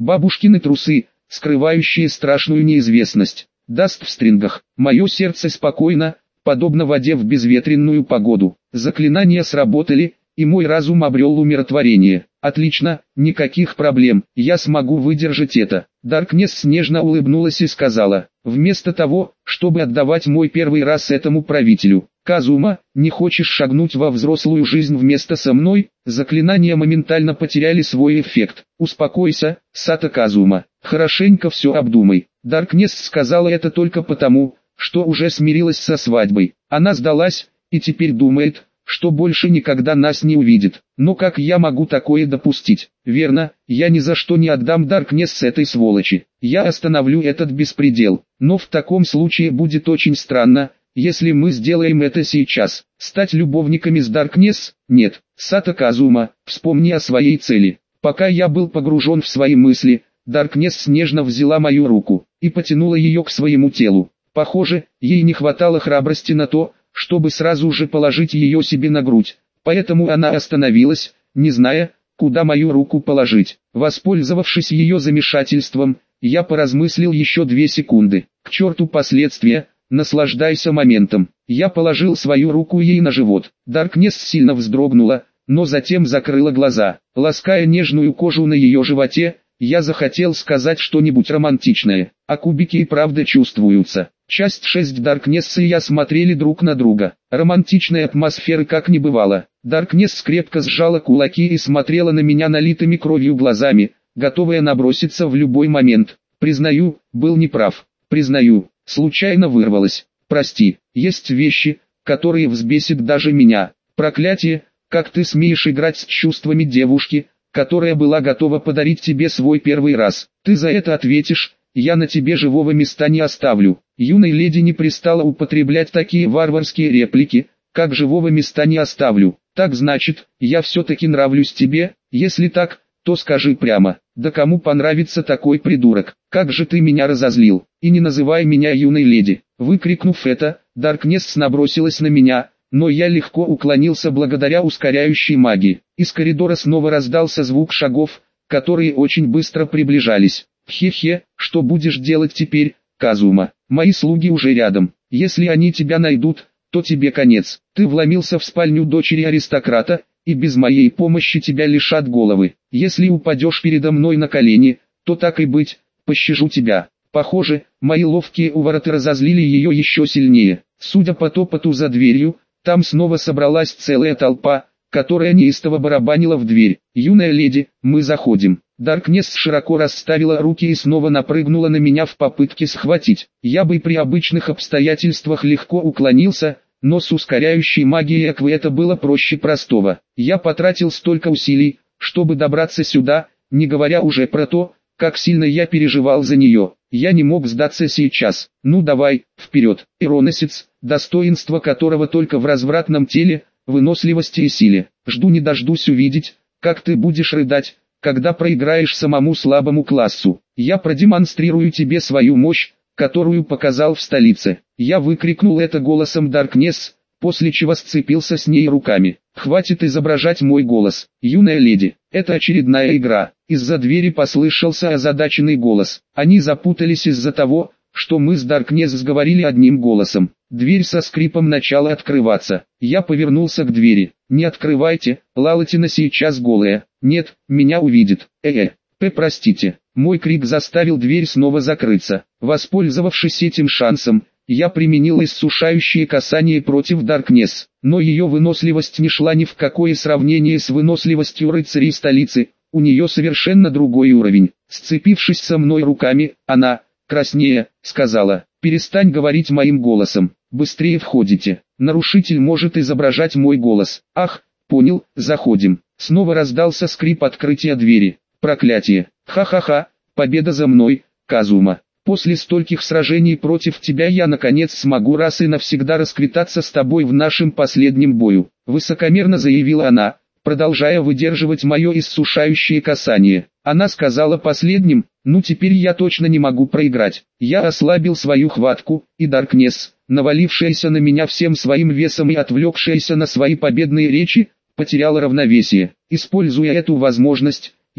Бабушкины трусы, скрывающие страшную неизвестность. Даст в стрингах. Мое сердце спокойно, подобно воде в безветренную погоду. Заклинания сработали, и мой разум обрел умиротворение. Отлично, никаких проблем, я смогу выдержать это. Даркнесс нежно улыбнулась и сказала: вместо того, чтобы отдавать мой первый раз этому правителю, Казума, не хочешь шагнуть во взрослую жизнь вместе со мной? Заклинания моментально потеряли свой эффект. Успокойся, Сато Казума, хорошенько все обдумай. Даркнесс сказала это только потому, что уже смирилась со свадьбой. Она сдалась, и теперь думает, что больше никогда нас не увидит. Но как я могу такое допустить? Верно, я ни за что не отдам Даркнесс этой сволочи. Я остановлю этот беспредел. Но в таком случае будет очень странно, если мы сделаем это сейчас. Стать любовниками с Даркнесс? Нет. Сато Казума, вспомни о своей цели. Пока я был погружен в свои мысли, Даркнесс нежно взяла мою руку и потянула ее к своему телу. Похоже, ей не хватало храбрости на то, чтобы сразу же положить ее себе на грудь, поэтому она остановилась, не зная, куда мою руку положить. Воспользовавшись ее замешательством, я поразмыслил еще 2 секунды. К черту последствия, наслаждайся моментом. Я положил свою руку ей на живот. Даркнесс сильно вздрогнула, но затем закрыла глаза. Лаская нежную кожу на ее животе, я захотел сказать что-нибудь романтичное, а кубики и правда чувствуются. Часть 6. Даркнесс и я смотрели друг на друга. Романтичной атмосферы как не бывало. Даркнесс крепко сжала кулаки и смотрела на меня налитыми кровью глазами, готовая наброситься в любой момент. Признаю, был неправ. Признаю, случайно вырвалась. Прости, есть вещи, которые взбесят даже меня. Проклятие, как ты смеешь играть с чувствами девушки, которая была готова подарить тебе свой первый раз. Ты за это ответишь. Я на тебе живого места не оставлю. Юной леди не пристало употреблять такие варварские реплики, как живого места не оставлю. Так значит, я все-таки нравлюсь тебе? Если так, то скажи прямо. Да кому понравится такой придурок? Как же ты меня разозлил. И не называй меня юной леди. Выкрикнув это, Даркнесс набросилась на меня, но я легко уклонился благодаря ускоряющей магии. Из коридора снова раздался звук шагов, которые очень быстро приближались. Хе-хе, что будешь делать теперь, Казума? Мои слуги уже рядом. Если они тебя найдут, то тебе конец. Ты вломился в спальню дочери аристократа, и без моей помощи тебя лишат головы. Если упадешь передо мной на колени, то так и быть, пощажу тебя. Похоже, мои ловкие увороты разозлили ее еще сильнее. Судя по топоту за дверью, там снова собралась целая толпа, которая неистово барабанила в дверь. «Юная леди, мы заходим». Даркнесс широко расставила руки и снова напрыгнула на меня в попытке схватить. Я бы при обычных обстоятельствах легко уклонился, но с ускоряющей магией Эквы это было проще простого. Я потратил столько усилий, чтобы добраться сюда, не говоря уже про то, как сильно я переживал за нее. Я не мог сдаться сейчас. Ну давай, вперед. Ироносец, достоинство которого только в развратном теле, выносливости и силе. Жду не дождусь увидеть, как ты будешь рыдать, когда проиграешь самому слабому классу. Я продемонстрирую тебе свою мощь, которую показал в столице. Я выкрикнул это голосом Даркнесс, после чего сцепился с ней руками. Хватит изображать мой голос, юная леди, это очередная игра. Из-за двери послышался озадаченный голос. Они запутались из-за того, что мы с Даркнесс сговорили одним голосом. Дверь со скрипом начала открываться. Я повернулся к двери. «Не открывайте, Лалатина сейчас голая. Нет, меня увидит. Простите». Мой крик заставил дверь снова закрыться. Воспользовавшись этим шансом, я применил иссушающее касание против Даркнесс. Но ее выносливость не шла ни в какое сравнение с выносливостью рыцарей столицы. У нее совершенно другой уровень. Сцепившись со мной руками, она, краснея, сказала: «Перестань говорить моим голосом, быстрее входите. Нарушитель может изображать мой голос». «Ах, понял, заходим». Снова раздался скрип открытия двери. «Проклятие! Ха-ха-ха, победа за мной, Казума. После стольких сражений против тебя я наконец смогу раз и навсегда расквитаться с тобой в нашем последнем бою», высокомерно заявила она, продолжая выдерживать мое иссушающее касание. Она сказала последним: «Ну теперь я точно не могу проиграть». Я ослабил свою хватку, и Даркнесс, навалившаяся на меня всем своим весом и отвлекшаяся на свои победные речи, потеряла равновесие. Используя эту возможность,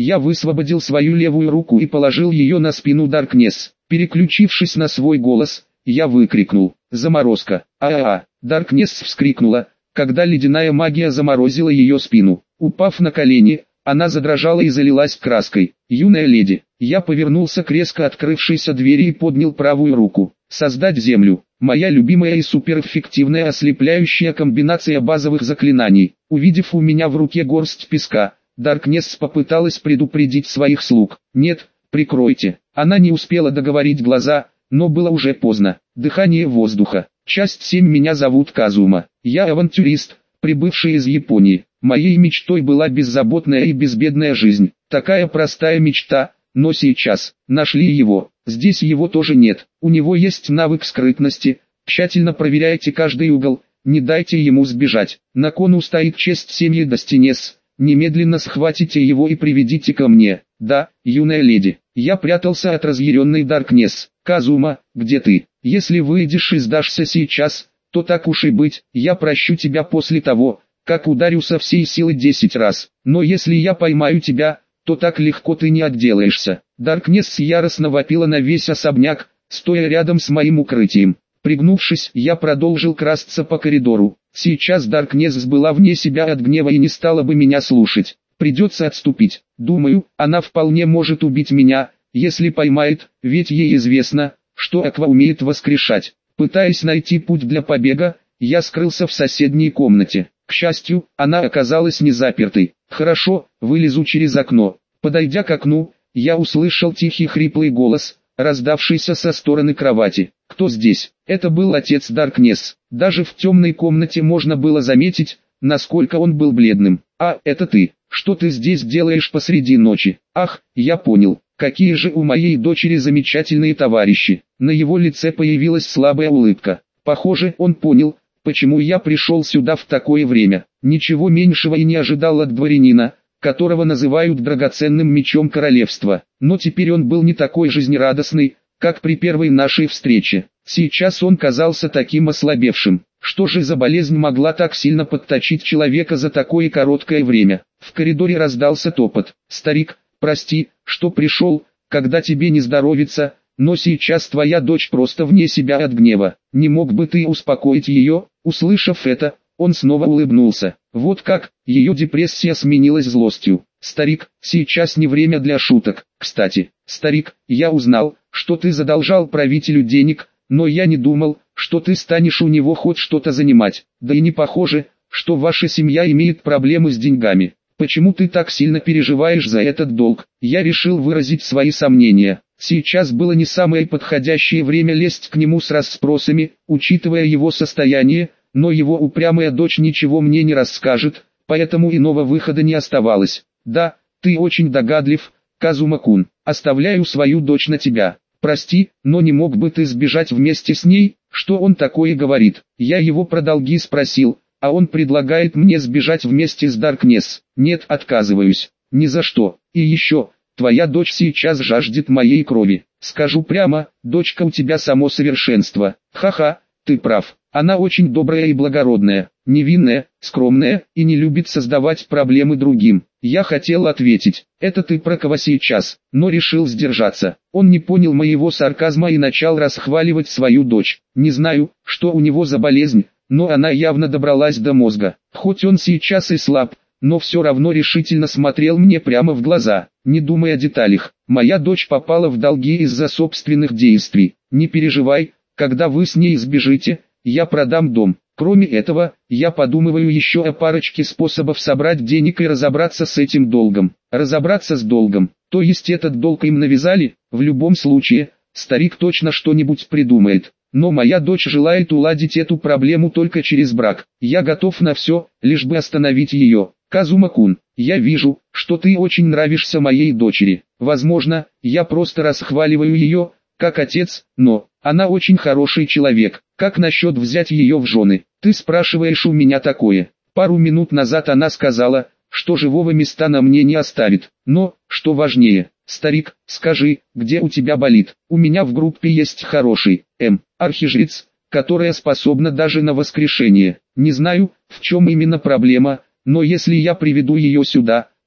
Я высвободил свою левую руку и положил ее на спину Даркнесс. Переключившись на свой голос, я выкрикнул: «Заморозка!» «А-а-а!» Даркнесс вскрикнула, когда ледяная магия заморозила ее спину. Упав на колени, она задрожала и залилась краской. «Юная леди!» Я повернулся к резко открывшейся двери и поднял правую руку. «Создать землю!» Моя любимая и суперэффективная ослепляющая комбинация базовых заклинаний. Увидев у меня в руке горсть песка, Даркнесс попыталась предупредить своих слуг. «Нет, прикройте!» Она не успела договорить глаза, но было уже поздно. Дыхание воздуха. Часть 7. Меня зовут Казума. Я авантюрист, прибывший из Японии. Моей мечтой была беззаботная и безбедная жизнь. Такая простая мечта, но сейчас нашли его. Здесь его тоже нет. У него есть навык скрытности. Тщательно проверяйте каждый угол, не дайте ему сбежать. На кону стоит честь семьи Достинес. Немедленно схватите его и приведите ко мне. Да, юная леди. Я прятался от разъяренной Даркнесс. «Казума, где ты? Если выйдешь и сдашься сейчас, то так уж и быть, я прощу тебя после того, как ударю со всей силы 10 раз. Но если я поймаю тебя, то так легко ты не отделаешься». Даркнесс яростно вопила на весь особняк, стоя рядом с моим укрытием. Пригнувшись, я продолжил красться по коридору. Сейчас Даркнесс была вне себя от гнева и не стала бы меня слушать. Придется отступить. Думаю, она вполне может убить меня, если поймает, ведь ей известно, что Аква умеет воскрешать. Пытаясь найти путь для побега, я скрылся в соседней комнате. К счастью, она оказалась не запертой. Хорошо, вылезу через окно. Подойдя к окну, я услышал тихий хриплый голос, раздавшийся со стороны кровати. «Кто здесь?» Это был отец Даркнесс. Даже в темной комнате можно было заметить, насколько он был бледным. «А, это ты. Что ты здесь делаешь посреди ночи?» «Ах, я понял. Какие же у моей дочери замечательные товарищи». На его лице появилась слабая улыбка. Похоже, он понял, почему я пришел сюда в такое время. Ничего меньшего и не ожидал от дворянина, которого называют драгоценным мечом королевства. Но теперь он был не такой жизнерадостный, как при первой нашей встрече. Сейчас он казался таким ослабевшим. Что же за болезнь могла так сильно подточить человека за такое короткое время? В коридоре раздался топот. «Старик, прости, что пришел, когда тебе не здоровится, но сейчас твоя дочь просто вне себя от гнева. Не мог бы ты успокоить ее?» Услышав это, он снова улыбнулся. Вот как, ее депрессия сменилась злостью. «Старик, сейчас не время для шуток. Кстати, старик, я узнал, что ты задолжал правителю денег, но я не думал, что ты станешь у него хоть что-то занимать. Да и не похоже, что ваша семья имеет проблемы с деньгами. Почему ты так сильно переживаешь за этот долг?» Я решил выразить свои сомнения. Сейчас было не самое подходящее время лезть к нему с расспросами, учитывая его состояние, но его упрямая дочь ничего мне не расскажет, поэтому иного выхода не оставалось. «Да, ты очень догадлив, Казума-кун. Оставляю свою дочь на тебя. Прости, но не мог бы ты сбежать вместе с ней?» Что он такое говорит? Я его про долги спросил, а он предлагает мне сбежать вместе с Даркнесс. Нет, отказываюсь. Ни за что. И еще, твоя дочь сейчас жаждет моей крови. Скажу прямо, дочка у тебя само совершенство. Ха-ха, ты прав. Она очень добрая и благородная, невинная, скромная и не любит создавать проблемы другим. Я хотел ответить, это ты про кого сейчас, но решил сдержаться. Он не понял моего сарказма и начал расхваливать свою дочь. Не знаю, что у него за болезнь, но она явно добралась до мозга. Хоть он сейчас и слаб, но все равно решительно смотрел мне прямо в глаза, не думая о деталях. Моя дочь попала в долги из-за собственных действий. Не переживай, когда вы с ней сбежите, я продам дом. Кроме этого, я подумываю еще о парочке способов собрать денег и разобраться с этим долгом. Разобраться с долгом, то есть этот долг им навязали? В любом случае, старик точно что-нибудь придумает. Но моя дочь желает уладить эту проблему только через брак. Я готов на все, лишь бы остановить ее. Казума-кун, я вижу, что ты очень нравишься моей дочери. Возможно, я просто расхваливаю ее, как отец, но она очень хороший человек. Как насчет взять ее в жены? Ты спрашиваешь у меня такое. Пару минут назад она сказала, что живого места на мне не оставит. Но, что важнее, старик, скажи, где у тебя болит? У меня в группе есть хороший, архижрец, которая способна даже на воскрешение. Не знаю, в чем именно проблема, но если я приведу ее сюда,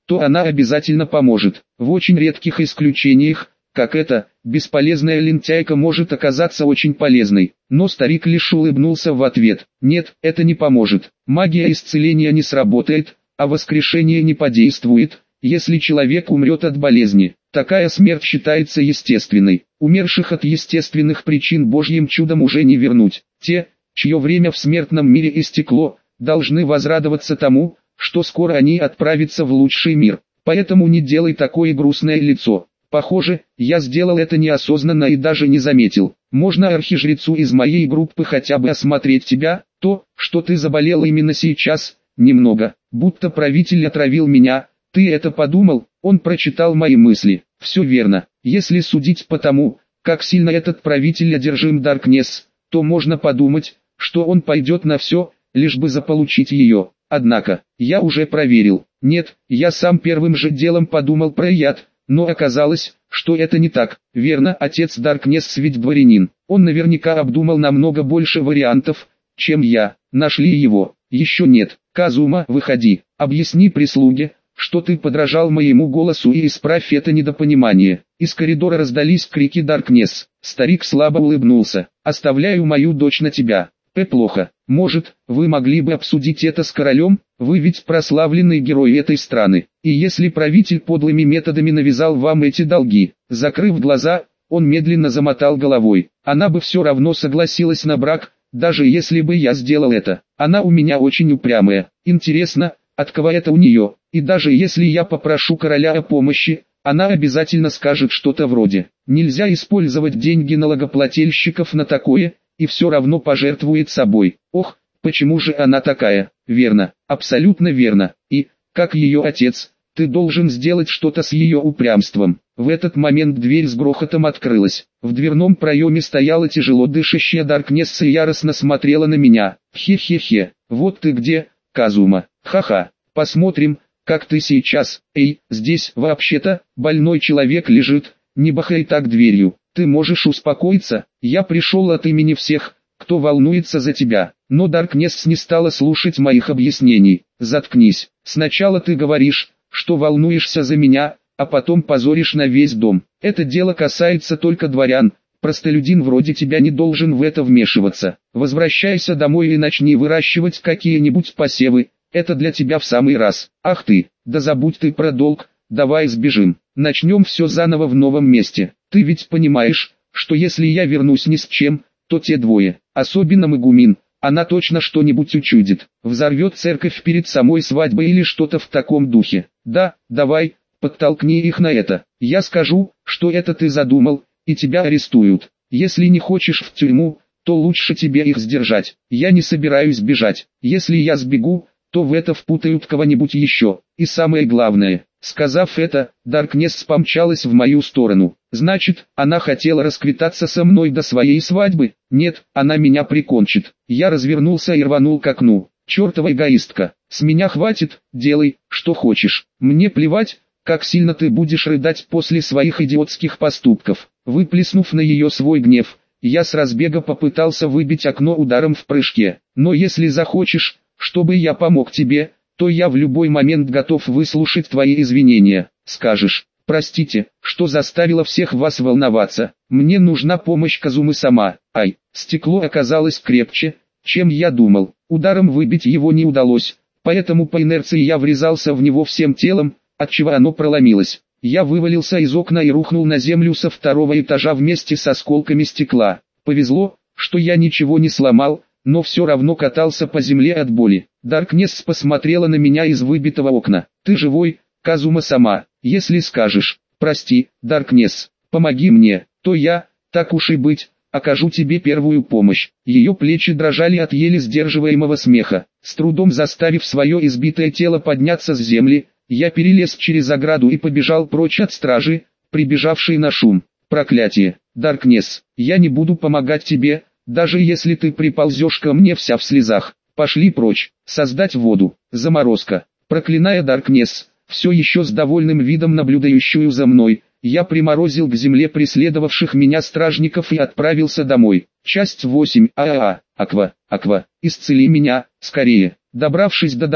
то она обязательно поможет. В очень редких исключениях, как эта, бесполезная лентяйка может оказаться очень полезной. Но старик лишь улыбнулся в ответ. Нет, это не поможет. Магия исцеления не сработает, а воскрешение не подействует, если человек умрет от болезни. Такая смерть считается естественной. Умерших от естественных причин Божьим чудом уже не вернуть. Те, чье время в смертном мире истекло, должны возрадоваться тому, что скоро они отправятся в лучший мир. Поэтому не делай такое грустное лицо. Похоже, я сделал это неосознанно и даже не заметил. Можно архижрецу из моей группы хотя бы осмотреть тебя? То, что ты заболел именно сейчас, немного, будто правитель отравил меня. Ты это подумал? Он прочитал мои мысли. Все верно. Если судить по тому, как сильно этот правитель одержим Даркнесс, то можно подумать, что он пойдет на все, лишь бы заполучить ее. Однако, я уже проверил. Нет, я сам первым же делом подумал про яд, но оказалось, что это не так. Верно, отец Даркнесс ведь дворянин. Он наверняка обдумал намного больше вариантов, чем я. Нашли его? Еще нет. Казума, выходи. Объясни прислуге, что ты подражал моему голосу и исправь это недопонимание. Из коридора раздались крики Даркнесс. Старик слабо улыбнулся. Оставляю мою дочь на тебя. Плохо. Может, вы могли бы обсудить это с королем? Вы ведь прославленный герой этой страны. И если правитель подлыми методами навязал вам эти долги, закрыв глаза, он медленно замотал головой. Она бы все равно согласилась на брак, даже если бы я сделал это. Она у меня очень упрямая. Интересно, от кого это у нее? И даже если я попрошу короля о помощи, она обязательно скажет что-то вроде: нельзя использовать деньги налогоплательщиков на такое, и все равно пожертвует собой. Ох, почему же она такая? Верно, абсолютно верно. И, как ее отец, ты должен сделать что-то с ее упрямством. В этот момент дверь с грохотом открылась. В дверном проеме стояла тяжело дышащая Даркнесс и яростно смотрела на меня. Хе-хе-хе, вот ты где, Казума. Ха-ха, посмотрим, как ты сейчас. Эй, здесь вообще-то больной человек лежит, не бахай так дверью. Ты можешь успокоиться, я пришел от имени всех, кто волнуется за тебя. Но Даркнесс не стала слушать моих объяснений. Заткнись, сначала ты говоришь, что волнуешься за меня, а потом позоришь на весь дом. Это дело касается только дворян, простолюдин вроде тебя не должен в это вмешиваться. Возвращайся домой и начни выращивать какие-нибудь посевы, это для тебя в самый раз. Ах ты, да забудь ты про долг, давай сбежим, начнем все заново в новом месте. Ты ведь понимаешь, что если я вернусь ни с чем, то те двое, особенно Магумин, она точно что-нибудь учудит, взорвет церковь перед самой свадьбой или что-то в таком духе. Да, давай, подтолкни их на это. Я скажу, что это ты задумал, и тебя арестуют. Если не хочешь в тюрьму, то лучше тебе их сдержать. Я не собираюсь бежать. Если я сбегу, то в это впутают кого-нибудь еще. И самое главное, сказав это, Даркнесс помчалась в мою сторону. Значит, она хотела расквитаться со мной до своей свадьбы? Нет, она меня прикончит. Я развернулся и рванул к окну. Чертова эгоистка, с меня хватит, делай, что хочешь. Мне плевать, как сильно ты будешь рыдать после своих идиотских поступков. Выплеснув на ее свой гнев, я с разбега попытался выбить окно ударом в прыжке. Но если захочешь, чтобы я помог тебе, то я в любой момент готов выслушать твои извинения. Скажешь: простите, что заставило всех вас волноваться. Мне нужна помощь Казумы сама. Ай, стекло оказалось крепче, чем я думал. Ударом выбить его не удалось, поэтому по инерции я врезался в него всем телом, отчего оно проломилось. Я вывалился из окна и рухнул на землю со второго этажа вместе с осколками стекла. Повезло, что я ничего не сломал, но все равно катался по земле от боли. Даркнесс посмотрела на меня из выбитого окна. Ты живой, Казума сама? Если скажешь: прости, Даркнесс, помоги мне, то я, так уж и быть, окажу тебе первую помощь. Ее плечи дрожали от еле сдерживаемого смеха. С трудом заставив свое избитое тело подняться с земли, я перелез через ограду и побежал прочь от стражи, прибежавшей на шум. Проклятие, Даркнесс, я не буду помогать тебе, даже если ты приползешь ко мне вся в слезах. Пошли прочь. Создать воду. Заморозка. Проклиная Даркнесс, все еще с довольным видом наблюдающую за мной, я приморозил к земле преследовавших меня стражников и отправился домой. Часть 8. Аква, исцели меня, скорее. Добравшись до дома,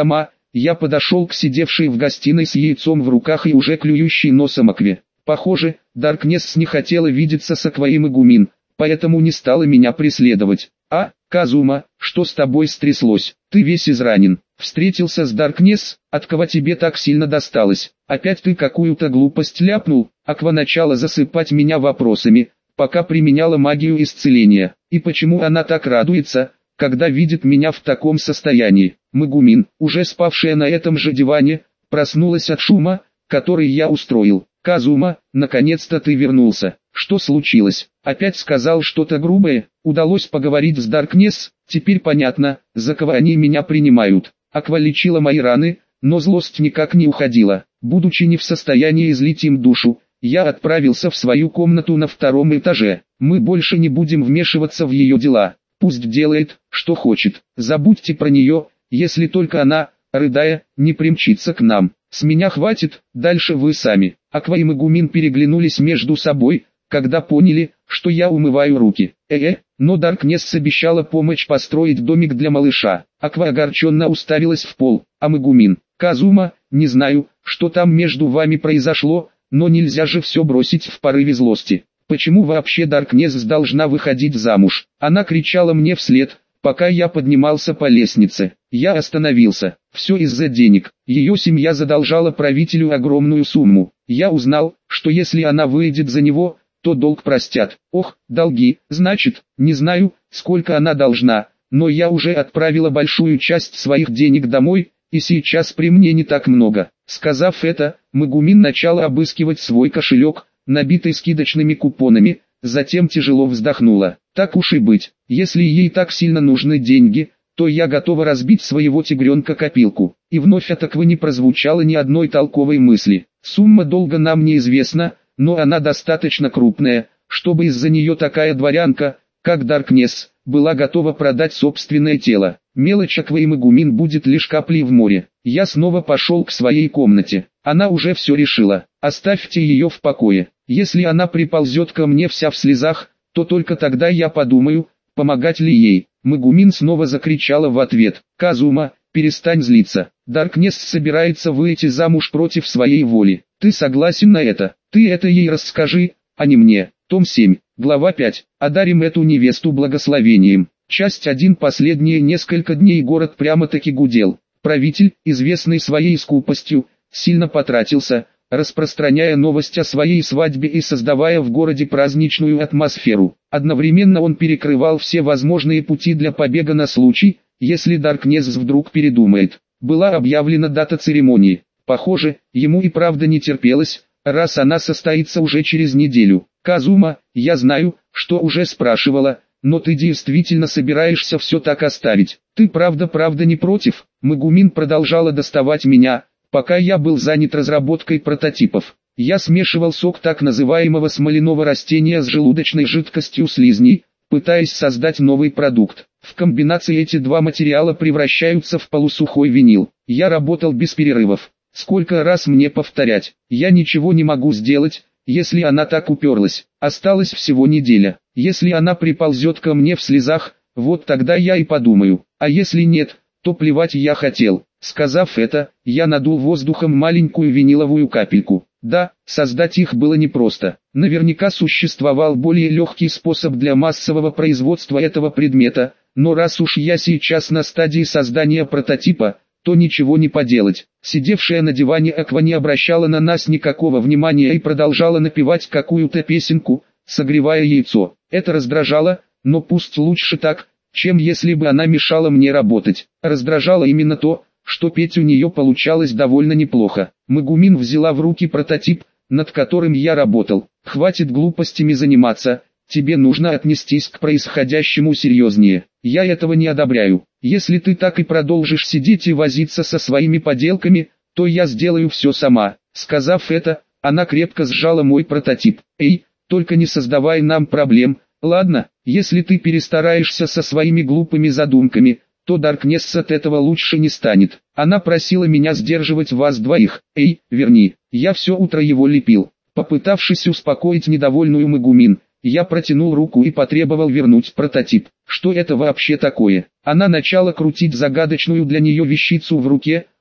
Я подошел к сидевшей в гостиной с яйцом в руках и уже клюющей носом Акве. Похоже, Даркнесс не хотела видеться с Акваем и Гумин, поэтому не стала меня преследовать. «А, Казума, что с тобой стряслось? Ты весь изранен. Встретился с Даркнесс, от кого тебе так сильно досталось? Опять ты какую-то глупость ляпнул?» Аква начала засыпать меня вопросами, пока применяла магию исцеления. И почему она так радуется, когда видит меня в таком состоянии? Мегумин, уже спавшая на этом же диване, проснулась от шума, который я устроил. «Казума, наконец-то ты вернулся. Что случилось? Опять сказал что-то грубое? Удалось поговорить с Даркнесс? Теперь понятно, за кого они меня принимают». Аква лечила мои раны, но злость никак не уходила. Будучи не в состоянии излить им душу, я отправился в свою комнату на втором этаже. Мы больше не будем вмешиваться в ее дела. Пусть делает, что хочет. Забудьте про нее, если только она, рыдая, не примчится к нам. С меня хватит, дальше вы сами. Аква и Мегумин переглянулись между собой, когда поняли, что я умываю руки. Но Даркнесс обещала помочь построить домик для малыша. Аква огорченно уставилась в пол, а Мегумин: «Казума, не знаю, что там между вами произошло, но нельзя же все бросить в порыве злости. Почему вообще Даркнесс должна выходить замуж?» Она кричала мне вслед, пока я поднимался по лестнице. Я остановился. Все из-за денег. Ее семья задолжала правителю огромную сумму. Я узнал, что если она выйдет за него, то долг простят. Ох, долги, значит, не знаю, сколько она должна, но я уже отправила большую часть своих денег домой, и сейчас при мне не так много. Сказав это, Мегумин начала обыскивать свой кошелек, набитый скидочными купонами, затем тяжело вздохнула. «Так уж и быть, если ей так сильно нужны деньги, то я готова разбить своего тигренка-копилку». И вновь от Аквы не прозвучало ни одной толковой мысли. Сумма долга нам неизвестна, но она достаточно крупная, чтобы из-за нее такая дворянка, как Даркнесс, была готова продать собственное тело. Мелочь Аквы и Мегумин будет лишь каплей в море. Я снова пошел к своей комнате. Она уже все решила. Оставьте ее в покое. Если она приползет ко мне вся в слезах, то только тогда я подумаю, помогать ли ей. Мегумин снова закричала в ответ: «Казума, перестань злиться. Даркнесс собирается выйти замуж против своей воли. Ты согласен на это? Ты это ей расскажи, а не мне». Том 7, глава 5. Одарим эту невесту благословением. Часть 1. Последние несколько дней город прямо-таки гудел. Правитель, известный своей скупостью, сильно потратился, распространяя новость о своей свадьбе и создавая в городе праздничную атмосферу. Одновременно он перекрывал все возможные пути для побега на случай, если Даркнесс вдруг передумает. Была объявлена дата церемонии. Похоже, ему и правда не терпелось, раз она состоится уже через неделю. «Казума, я знаю, что уже спрашивала, но ты действительно собираешься все так оставить? Ты правда не против?» Мегумин продолжала доставать меня, пока я был занят разработкой прототипов. Я смешивал сок так называемого смоляного растения с желудочной жидкостью слизней, пытаясь создать новый продукт. В комбинации эти два материала превращаются в полусухой винил. Я работал без перерывов. Сколько раз мне повторять? Я ничего не могу сделать, если она так уперлась. Осталась всего неделя. Если она приползет ко мне в слезах, вот тогда я и подумаю. А если нет, то плевать я хотел. Сказав это, я надул воздухом маленькую виниловую капельку. Да, создать их было непросто. Наверняка существовал более легкий способ для массового производства этого предмета, но раз уж я сейчас на стадии создания прототипа, то ничего не поделать. Сидевшая на диване Аква не обращала на нас никакого внимания и продолжала напевать какую-то песенку, согревая яйцо. Это раздражало, но пусть лучше так, чем если бы она мешала мне работать. Раздражало именно то, что петь у нее получалось довольно неплохо. Мегумин взяла в руки прототип, над которым я работал. «Хватит глупостями заниматься, тебе нужно отнестись к происходящему серьезнее. Я этого не одобряю. Если ты так и продолжишь сидеть и возиться со своими поделками, то я сделаю все сама». Сказав это, она крепко сжала мой прототип. «Эй, только не создавай нам проблем, ладно? Если ты перестараешься со своими глупыми задумками, то Даркнесс от этого лучше не станет. Она просила меня сдерживать вас двоих. Эй, верни». Я все утро его лепил. Попытавшись успокоить недовольную Мегумин, я протянул руку и потребовал вернуть прототип. Что это вообще такое? Она начала крутить загадочную для нее вещицу в руке,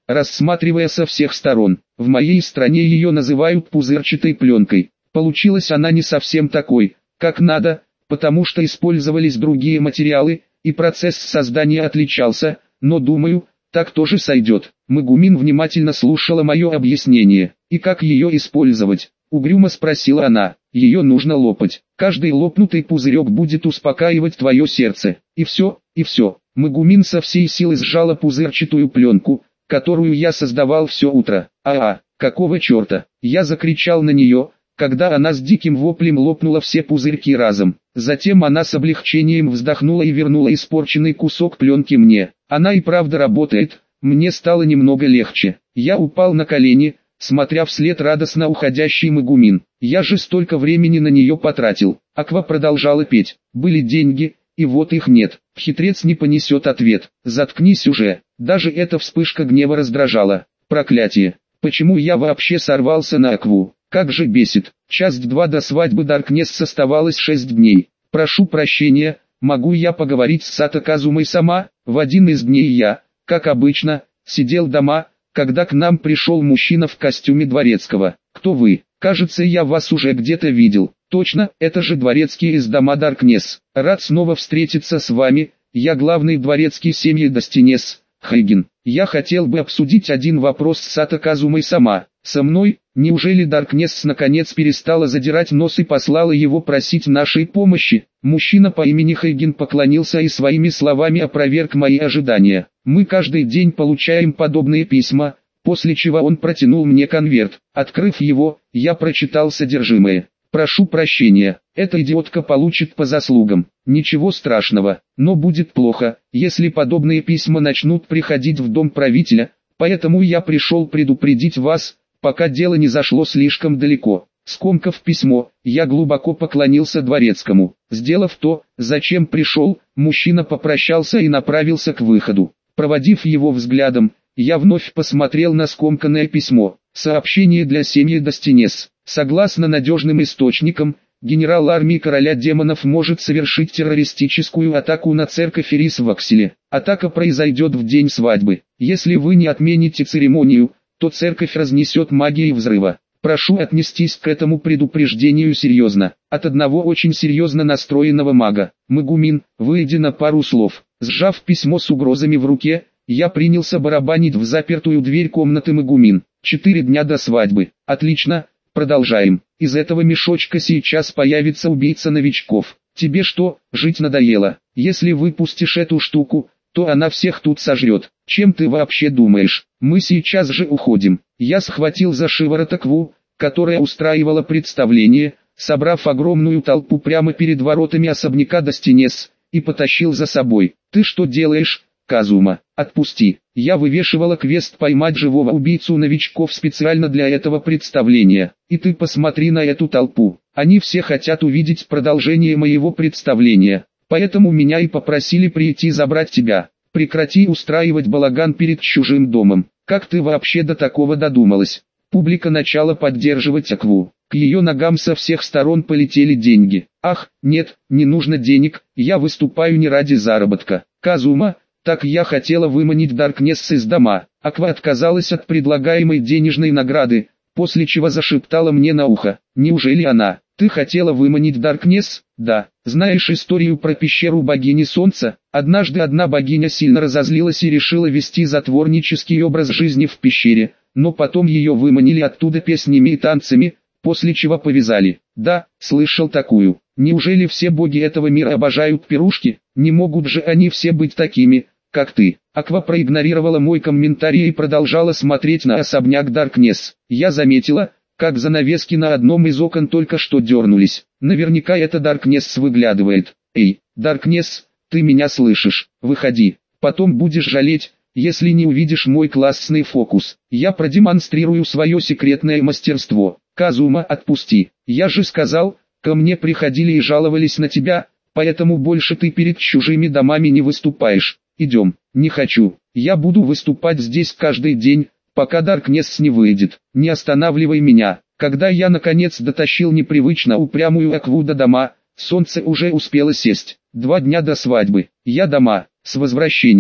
рассматривая со всех сторон. В моей стране ее называют пузырчатой пленкой. Получилась она не совсем такой, как надо, потому что использовались другие материалы, и процесс создания отличался, но думаю, так тоже сойдет. Магумин внимательно слушала мое объяснение. И как ее использовать? Угрюмо спросила она. Ее нужно лопать. Каждый лопнутый пузырек будет успокаивать твое сердце. И все, и все. Магумин со всей силы сжала пузырчатую пленку, которую я создавал все утро. Какого черта? Я закричал на нее, когда она с диким воплем лопнула все пузырьки разом. Затем она с облегчением вздохнула и вернула испорченный кусок пленки мне. Она и правда работает, мне стало немного легче. Я упал на колени, смотря вслед радостно уходящий Магумин. Я же столько времени на нее потратил. Аква продолжала петь. Были деньги, и вот их нет. Хитрец не понесет ответ. Заткнись уже. Даже эта вспышка гнева раздражала. Проклятие. Почему я вообще сорвался на Акву? Как же бесит. Часть 2 до свадьбы Даркнесс оставалось 6 дней. Прошу прощения, могу я поговорить с Сато Казумой сама? В один из дней я, как обычно, сидел дома, когда к нам пришел мужчина в костюме дворецкого. Кто вы? Кажется, я вас уже где-то видел. Точно, это же дворецкий из дома Даркнесс. Рад снова встретиться с вами, я главный дворецкий семьи Достинес, Хайген. Я хотел бы обсудить один вопрос с Сато Казумой сама. Со мной? Неужели Даркнесс наконец перестала задирать нос и послала его просить нашей помощи? Мужчина по имени Хайген поклонился и своими словами опроверг мои ожидания. Мы каждый день получаем подобные письма, после чего он протянул мне конверт. Открыв его, я прочитал содержимое. Прошу прощения, эта идиотка получит по заслугам. Ничего страшного, но будет плохо, если подобные письма начнут приходить в дом правителя, поэтому я пришел предупредить вас, пока дело не зашло слишком далеко. Скомкав письмо, я глубоко поклонился дворецкому. Сделав то, зачем пришел, мужчина попрощался и направился к выходу. Проводив его взглядом, я вновь посмотрел на скомканное письмо. Сообщение для семьи Достинес. Согласно надежным источникам, генерал армии короля демонов может совершить террористическую атаку на церковь Ирис в Акселе. Атака произойдет в день свадьбы. Если вы не отмените церемонию, то церковь разнесет магией взрыва. Прошу отнестись к этому предупреждению серьезно. От одного очень серьезно настроенного мага. Магумин, выйдя на пару слов. Сжав письмо с угрозами в руке, я принялся барабанить в запертую дверь комнаты Магумин. 4 дня до свадьбы. Отлично, продолжаем. Из этого мешочка сейчас появится убийца новичков. Тебе что, жить надоело? Если выпустишь эту штуку, то она всех тут сожрет. Чем ты вообще думаешь? Мы сейчас же уходим. Я схватил за шиворот Акву, которая устраивала представление, собрав огромную толпу прямо перед воротами особняка Достинес, и потащил за собой. Ты что делаешь, Казума? Отпусти. Я вывешивала квест поймать живого убийцу новичков специально для этого представления. И ты посмотри на эту толпу. Они все хотят увидеть продолжение моего представления. Поэтому меня и попросили прийти забрать тебя. Прекрати устраивать балаган перед чужим домом. Как ты вообще до такого додумалась? Публика начала поддерживать Акву. К ее ногам со всех сторон полетели деньги. Ах, нет, не нужно денег, я выступаю не ради заработка. Казума, так я хотела выманить Даркнесс из дома. Аква отказалась от предлагаемой денежной награды, после чего зашептала мне на ухо. Неужели она? Ты хотела выманить Даркнесс? Да. Знаешь историю про пещеру богини Солнца? Однажды одна богиня сильно разозлилась и решила вести затворнический образ жизни в пещере, но потом ее выманили оттуда песнями и танцами, после чего повязали. Да, слышал такую. Неужели все боги этого мира обожают пирушки? Не могут же они все быть такими, как ты. Аква проигнорировала мой комментарий и продолжала смотреть на особняк Даркнесс. Я заметила, как занавески на одном из окон только что дернулись. Наверняка это Даркнесс выглядывает. Эй, Даркнесс, ты меня слышишь? Выходи. Потом будешь жалеть, если не увидишь мой классный фокус. Я продемонстрирую свое секретное мастерство. Казума, отпусти. Я же сказал, ко мне приходили и жаловались на тебя, поэтому больше ты перед чужими домами не выступаешь. Идем. Не хочу. Я буду выступать здесь каждый день, пока Даркнесс не выйдет. Не останавливай меня. Когда я наконец дотащил непривычно упрямую Акву до дома, солнце уже успело сесть. 2 дня до свадьбы. Я дома. С возвращением.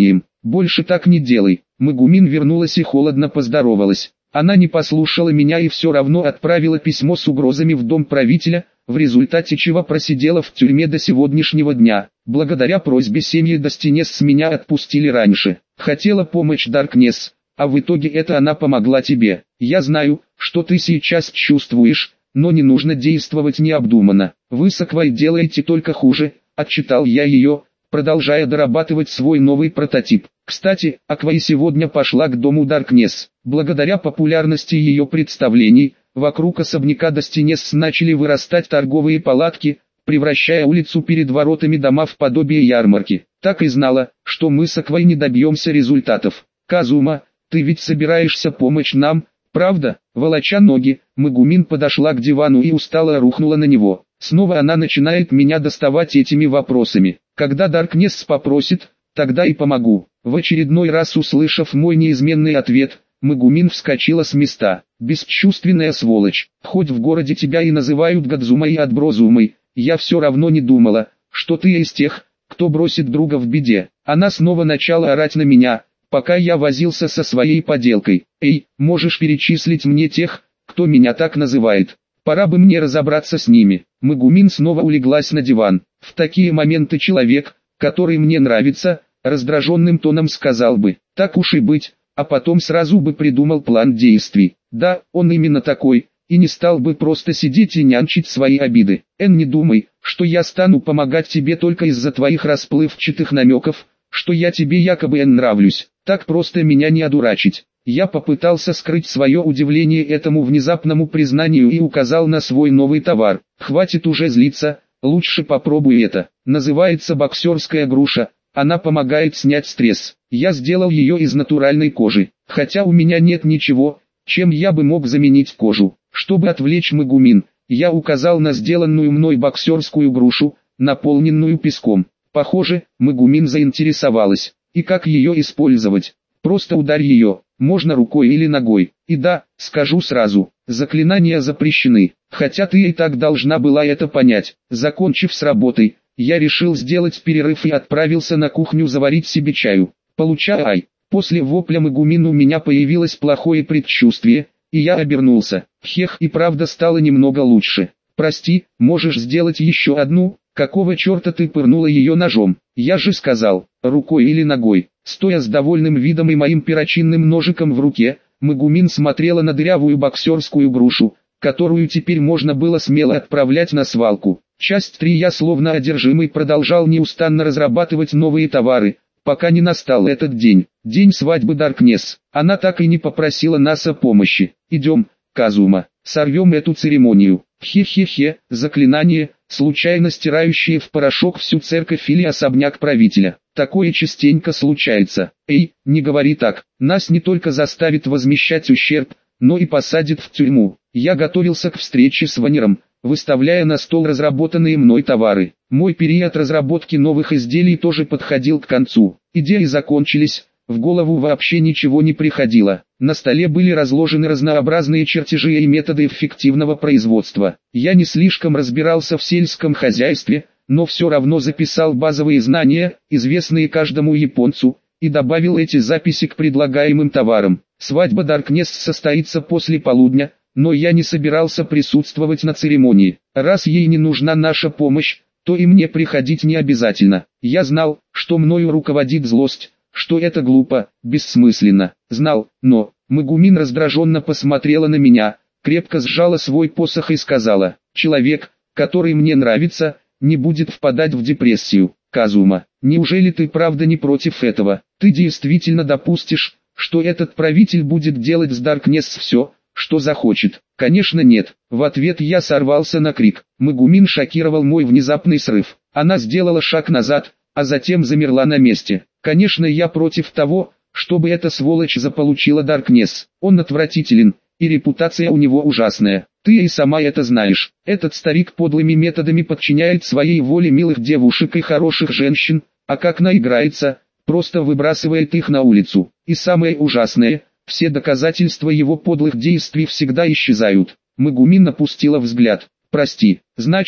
больше так не делай. Магумин вернулась и холодно поздоровалась. Она не послушала меня и все равно отправила письмо с угрозами в дом правителя, в результате чего просидела в тюрьме до сегодняшнего дня. Благодаря просьбе семьи Достинес меня отпустили раньше. Хотела помочь Даркнесс, а в итоге это она помогла тебе. Я знаю, что ты сейчас чувствуешь, но не нужно действовать необдуманно. Вы с Аквой делаете только хуже, отчитал я ее, продолжая дорабатывать свой новый прототип. Кстати, Аквай сегодня пошла к дому Даркнесс. Благодаря популярности ее представлений, вокруг особняка Достинес начали вырастать торговые палатки, превращая улицу перед воротами дома в подобие ярмарки. Так и знала, что мы с Аквой не добьемся результатов. Казума, ты ведь собираешься помочь нам, правда? Волоча ноги, Магумин подошла к дивану и устало рухнула на него. Снова она начинает меня доставать этими вопросами. Когда Даркнесс попросит, тогда и помогу. В очередной раз услышав мой неизменный ответ, Магумин вскочила с места. Бесчувственная сволочь, хоть в городе тебя и называют Гадзумой и Отброзумой, я все равно не думала, что ты из тех, кто бросит друга в беде. Она снова начала орать на меня, пока я возился со своей поделкой. Эй, можешь перечислить мне тех, кто меня так называет? Пора бы мне разобраться с ними. Магумин снова улеглась на диван. В такие моменты человек, который мне нравится, раздраженным тоном сказал бы, так уж и быть, а потом сразу бы придумал план действий. Да, он именно такой, и не стал бы просто сидеть и нянчить свои обиды. Не думай, что я стану помогать тебе только из-за твоих расплывчатых намеков, что я тебе якобы нравлюсь. Так просто меня не одурачить. Я попытался скрыть свое удивление этому внезапному признанию и указал на свой новый товар. Хватит уже злиться, лучше попробуй это. Называется боксерская груша, она помогает снять стресс. Я сделал ее из натуральной кожи, хотя у меня нет ничего, чем я бы мог заменить кожу. Чтобы отвлечь Магумин, я указал на сделанную мной боксерскую грушу, наполненную песком. Похоже, Магумин заинтересовалась. И как ее использовать? Просто ударь ее, можно рукой или ногой. И да, скажу сразу, заклинания запрещены, хотя ты и так должна была это понять. Закончив с работой, я решил сделать перерыв и отправился на кухню заварить себе чаю. Получай. После вопля Магумин у меня появилось плохое предчувствие, и я обернулся. Хех, и правда стало немного лучше. Прости, можешь сделать еще одну? Какого черта ты пырнула ее ножом? Я же сказал, рукой или ногой. Стоя с довольным видом и моим перочинным ножиком в руке, Магумин смотрела на дырявую боксерскую грушу, которую теперь можно было смело отправлять на свалку. Часть 3. Я словно одержимый продолжал неустанно разрабатывать новые товары, пока не настал этот день. День свадьбы Даркнесс. Она так и не попросила нас о помощи. Идем, Казума, сорвем эту церемонию. Хе-хе-хе, заклинание, случайно стирающее в порошок всю церковь или особняк правителя. Такое частенько случается. Эй, не говори так, нас не только заставит возмещать ущерб, но и посадит в тюрьму. Я готовился к встрече с Ванером, выставляя на стол разработанные мной товары. Мой период разработки новых изделий тоже подходил к концу. Идеи закончились, в голову вообще ничего не приходило. На столе были разложены разнообразные чертежи и методы эффективного производства. Я не слишком разбирался в сельском хозяйстве, но все равно записал базовые знания, известные каждому японцу, и добавил эти записи к предлагаемым товарам. Свадьба Даркнесс состоится после полудня, но я не собирался присутствовать на церемонии. Раз ей не нужна наша помощь, то и мне приходить не обязательно. Я знал, что мною руководит злость, что это глупо, бессмысленно. Знал, но Магумин раздраженно посмотрела на меня, крепко сжала свой посох и сказала, «Человек, который мне нравится, не будет впадать в депрессию. Казума, неужели ты правда не против этого? Ты действительно допустишь, что этот правитель будет делать с Даркнесс все, что захочет?» «Конечно нет». В ответ я сорвался на крик. Магумин шокировал мой внезапный срыв. Она сделала шаг назад, а затем замерла на месте. «Конечно, я против того, чтобы эта сволочь заполучила Даркнесс. Он отвратителен, и репутация у него ужасная. Ты и сама это знаешь. Этот старик подлыми методами подчиняет своей воле милых девушек и хороших женщин, а как наиграется, просто выбрасывает их на улицу. И самое ужасное, все доказательства его подлых действий всегда исчезают». Магумин опустила взгляд. «Прости, значит,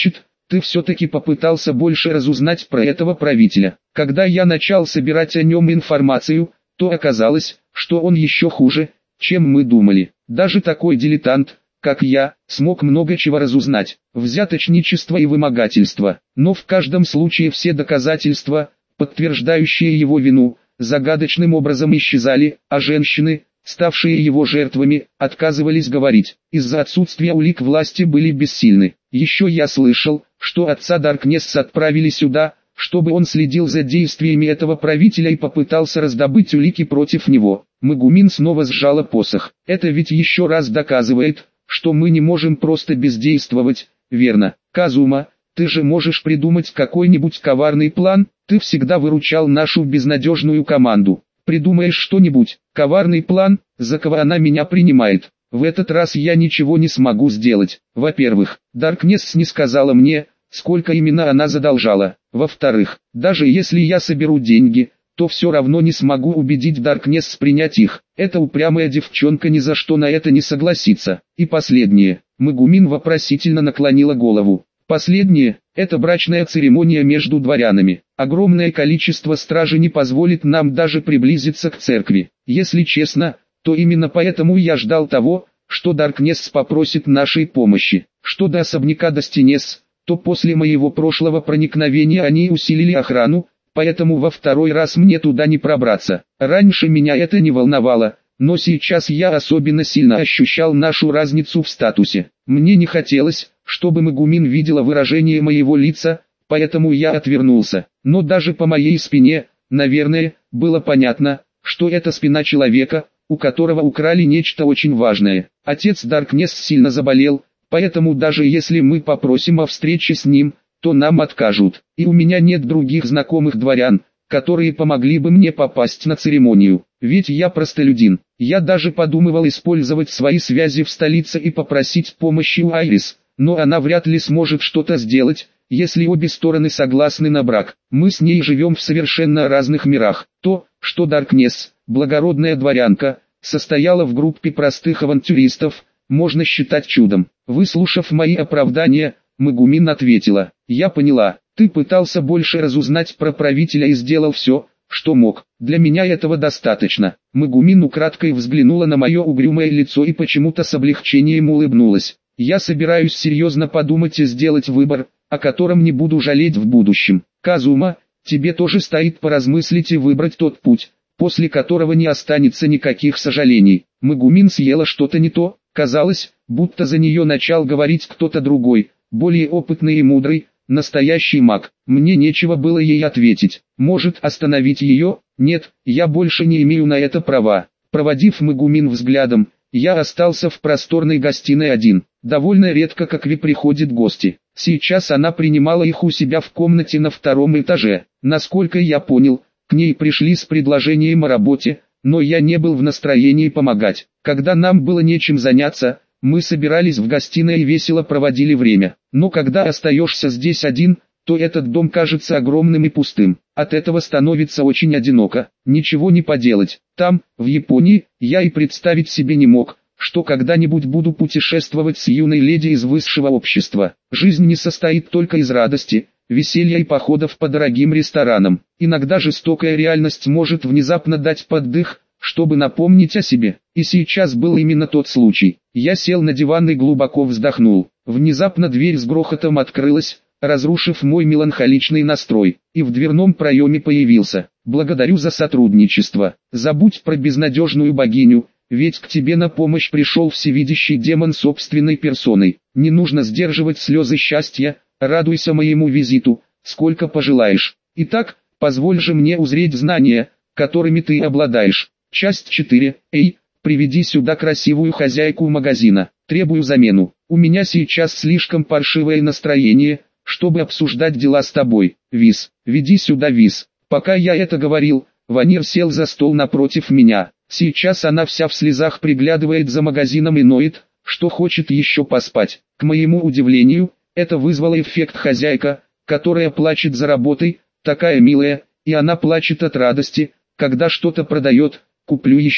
ты все-таки попытался больше разузнать про этого правителя. Когда я начал собирать о нем информацию, то оказалось, что он еще хуже, чем мы думали. Даже такой дилетант, как я, смог много чего разузнать. Взяточничество и вымогательство. Но в каждом случае все доказательства, подтверждающие его вину, загадочным образом исчезали, а женщины, ставшие его жертвами, отказывались говорить. Из-за отсутствия улик власти были бессильны. Еще я слышал, что отца Даркнесса отправили сюда, чтобы он следил за действиями этого правителя и попытался раздобыть улики против него. Мегумин снова сжала посох. Это ведь еще раз доказывает, что мы не можем просто бездействовать, верно? Казума, ты же можешь придумать какой-нибудь коварный план, ты всегда выручал нашу безнадежную команду. Придумаешь что-нибудь, коварный план, за кого она меня принимает. В этот раз я ничего не смогу сделать. Во-первых, Даркнесс не сказала мне, сколько именно она задолжала. Во-вторых, даже если я соберу деньги, то все равно не смогу убедить Даркнесс принять их. Эта упрямая девчонка ни за что на это не согласится. И последнее. Мегумин вопросительно наклонила голову. Последнее – это брачная церемония между дворянами. Огромное количество стражи не позволит нам даже приблизиться к церкви. Если честно, то именно поэтому я ждал того, что Даркнесс попросит нашей помощи. Что до особняка Достинес, то после моего прошлого проникновения они усилили охрану, поэтому во второй раз мне туда не пробраться. Раньше меня это не волновало, но сейчас я особенно сильно ощущал нашу разницу в статусе. Мне не хотелось, чтобы Мегумин видела выражение моего лица, поэтому я отвернулся. Но даже по моей спине, наверное, было понятно, что это спина человека, у которого украли нечто очень важное. Отец Даркнесс сильно заболел, поэтому даже если мы попросим о встрече с ним, то нам откажут. И у меня нет других знакомых дворян, которые помогли бы мне попасть на церемонию. Ведь я простолюдин. Я даже подумывал использовать свои связи в столице и попросить помощи у Айрис, но она вряд ли сможет что-то сделать, если обе стороны согласны на брак. Мы с ней живем в совершенно разных мирах. То, что Даркнесс, благородная дворянка, состояла в группе простых авантюристов, можно считать чудом. Выслушав мои оправдания, Мегумин ответила: «Я поняла, ты пытался больше разузнать про правителя и сделал все, что мог. Для меня этого достаточно». Мегумин украдкой взглянула на мое угрюмое лицо и почему-то с облегчением улыбнулась. «Я собираюсь серьезно подумать и сделать выбор, о котором не буду жалеть в будущем. Казума, тебе тоже стоит поразмыслить и выбрать тот путь, после которого не останется никаких сожалений». Мегумин съела что-то не то, казалось, будто за нее начал говорить кто-то другой, более опытный и мудрый, настоящий маг. Мне нечего было ей ответить. Может остановить ее? Нет, я больше не имею на это права. Проводив Мегумин взглядом, я остался в просторной гостиной один. Довольно редко как приходят гости. Сейчас она принимала их у себя в комнате на втором этаже. Насколько я понял, к ней пришли с предложением о работе, но я не был в настроении помогать. Когда нам было нечем заняться, мы собирались в гостиной и весело проводили время. Но когда остаешься здесь один, то этот дом кажется огромным и пустым. От этого становится очень одиноко. Ничего не поделать. Там, в Японии, я и представить себе не мог, что когда-нибудь буду путешествовать с юной леди из высшего общества. Жизнь не состоит только из радости, веселья и походов по дорогим ресторанам. Иногда жестокая реальность может внезапно дать поддых, чтобы напомнить о себе. И сейчас был именно тот случай. Я сел на диван и глубоко вздохнул. Внезапно дверь с грохотом открылась, разрушив мой меланхоличный настрой, и в дверном проеме появился: «Благодарю за сотрудничество. Забудь про безнадежную богиню, ведь к тебе на помощь пришел всевидящий демон собственной персоной. Не нужно сдерживать слезы счастья, радуйся моему визиту, сколько пожелаешь. Итак, позволь же мне узреть знания, которыми ты обладаешь». Часть 4. Эй, приведи сюда красивую хозяйку магазина. Требую замену. У меня сейчас слишком паршивое настроение, чтобы обсуждать дела с тобой. Виз, веди сюда Виз. Пока я это говорил, Ванир сел за стол напротив меня. Сейчас она вся в слезах приглядывает за магазином и ноет, что хочет еще поспать. К моему удивлению, это вызвало эффект хозяйка, которая плачет за работой, такая милая, и она плачет от радости, когда что-то продает. «Куплю еще».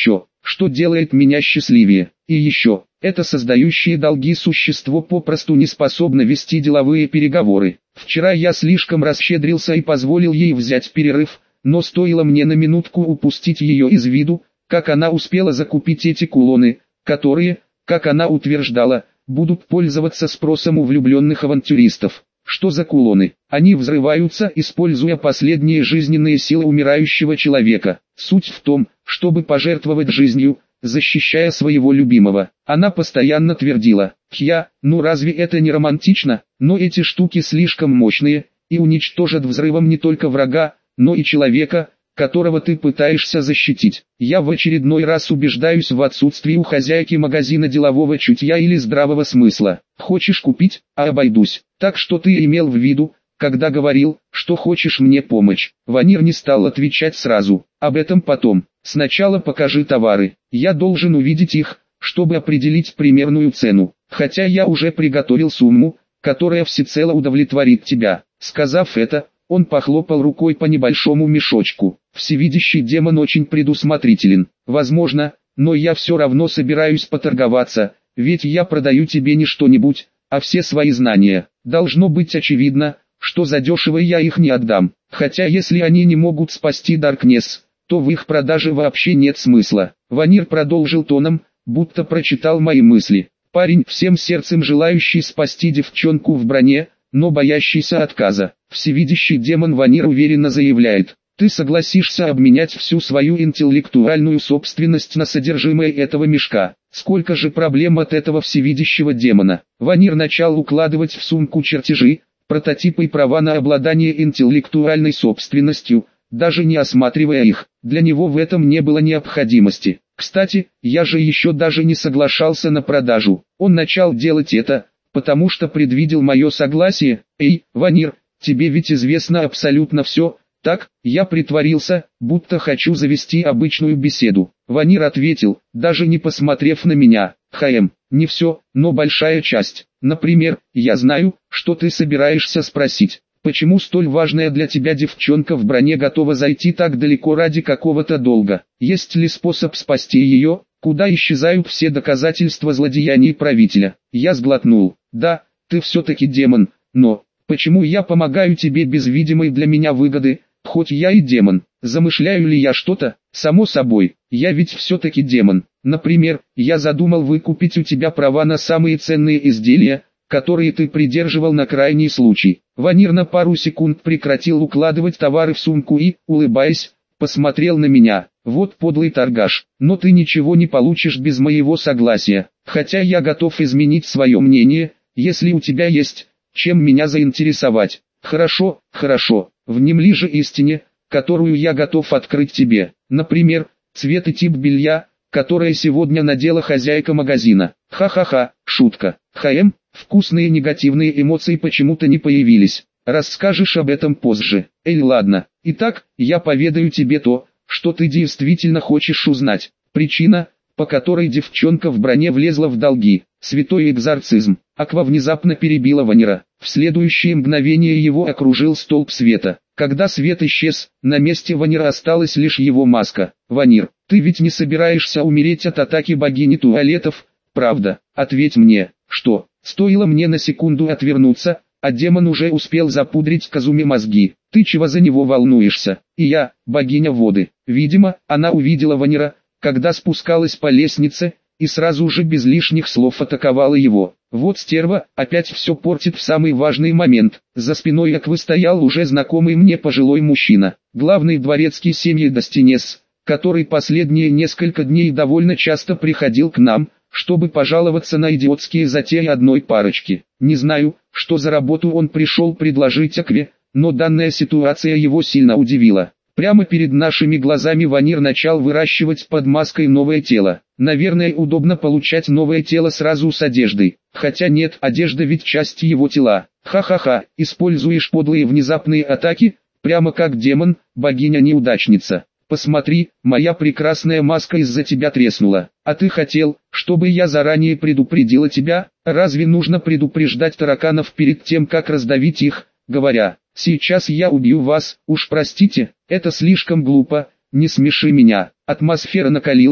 что делает меня счастливее. И еще, это создающее долги существо попросту не способно вести деловые переговоры. Вчера я слишком расщедрился и позволил ей взять перерыв, но стоило мне на минутку упустить ее из виду, как она успела закупить эти кулоны, которые, как она утверждала, будут пользоваться спросом у влюбленных авантюристов. Что за кулоны? Они взрываются, используя последние жизненные силы умирающего человека. Суть в том, чтобы пожертвовать жизнью, защищая своего любимого. Она постоянно твердила: ну разве это не романтично? Но эти штуки слишком мощные, и уничтожат взрывом не только врага, но и человека, которого ты пытаешься защитить. Я в очередной раз убеждаюсь в отсутствии у хозяйки магазина делового чутья или здравого смысла. Хочешь купить, а обойдусь. Так что ты имел в виду, когда говорил, что хочешь мне помочь? Ванир не стал отвечать сразу. Об этом потом. Сначала покажи товары. Я должен увидеть их, чтобы определить примерную цену. Хотя я уже приготовил сумму, которая всецело удовлетворит тебя. Сказав это, он похлопал рукой по небольшому мешочку. Всевидящий демон очень предусмотрителен. Возможно, но я все равно собираюсь поторговаться, ведь я продаю тебе не что-нибудь, а все свои знания. Должно быть очевидно, что задешево я их не отдам. Хотя если они не могут спасти Даркнесс, то в их продаже вообще нет смысла. Ванир продолжил тоном, будто прочитал мои мысли. Парень, всем сердцем желающий спасти девчонку в броне, но боящийся отказа. Всевидящий демон Ванир уверенно заявляет: ты согласишься обменять всю свою интеллектуальную собственность на содержимое этого мешка. Сколько же проблем от этого всевидящего демона. Ванир начал укладывать в сумку чертежи, прототипы и права на обладание интеллектуальной собственностью, даже не осматривая их. Для него в этом не было необходимости. Кстати, я же еще даже не соглашался на продажу. Он начал делать это, потому что предвидел мое согласие. Эй, Ванир, тебе ведь известно абсолютно все, так? Я притворился, будто хочу завести обычную беседу. Ванир ответил, даже не посмотрев на меня: не все, но большая часть. Например, я знаю, что ты собираешься спросить. Почему столь важная для тебя девчонка в броне готова зайти так далеко ради какого-то долга? Есть ли способ спасти ее? Куда исчезают все доказательства злодеяний правителя? Я сглотнул. Да, ты все-таки демон, но почему я помогаю тебе без видимой для меня выгоды, хоть я и демон? Замышляю ли я что-то? Само собой, я ведь все-таки демон. Например, я задумал выкупить у тебя права на самые ценные изделия, которые ты придерживал на крайний случай. Ванир на пару секунд прекратил укладывать товары в сумку и, улыбаясь, посмотрел на меня. Вот подлый торгаш, но ты ничего не получишь без моего согласия. Хотя я готов изменить свое мнение, если у тебя есть, чем меня заинтересовать. Хорошо, внемли же истине, которую я готов открыть тебе. Например, цвет и тип белья, которое сегодня надела хозяйка магазина. Ха-ха-ха, шутка. Вкусные негативные эмоции почему-то не появились. Расскажешь об этом позже. Ладно. Итак, я поведаю тебе то, что ты действительно хочешь узнать. Причина, по которой девчонка в броне влезла в долги. Святой экзорцизм. Аква внезапно перебила Ванира. В следующее мгновение его окружил столб света. Когда свет исчез, на месте Ванира осталась лишь его маска. Ванир, ты ведь не собираешься умереть от атаки богини туалетов, правда? Ответь мне, что? Стоило мне на секунду отвернуться, а демон уже успел запудрить Казуме мозги. Ты чего за него волнуешься? И я, богиня воды. Видимо, она увидела Ванира, когда спускалась по лестнице, и сразу же без лишних слов атаковала его. Вот стерва, опять все портит в самый важный момент. За спиной Аквы стоял уже знакомый мне пожилой мужчина. Главный дворецкий семьи Достинес, который последние несколько дней довольно часто приходил к нам, чтобы пожаловаться на идиотские затеи одной парочки. Не знаю, что за работу он пришел предложить Акве, но данная ситуация его сильно удивила. Прямо перед нашими глазами Ванир начал выращивать под маской новое тело. Наверное, удобно получать новое тело сразу с одеждой. Хотя нет, одежда ведь часть его тела. Ха-ха-ха, используешь подлые внезапные атаки, прямо как демон, богиня-неудачница. Посмотри, моя прекрасная маска из-за тебя треснула. А ты хотел, чтобы я заранее предупредила тебя? Разве нужно предупреждать тараканов перед тем, как раздавить их, говоря: сейчас я убью вас? Уж простите, это слишком глупо, не смеши меня. Атмосфера накалилась,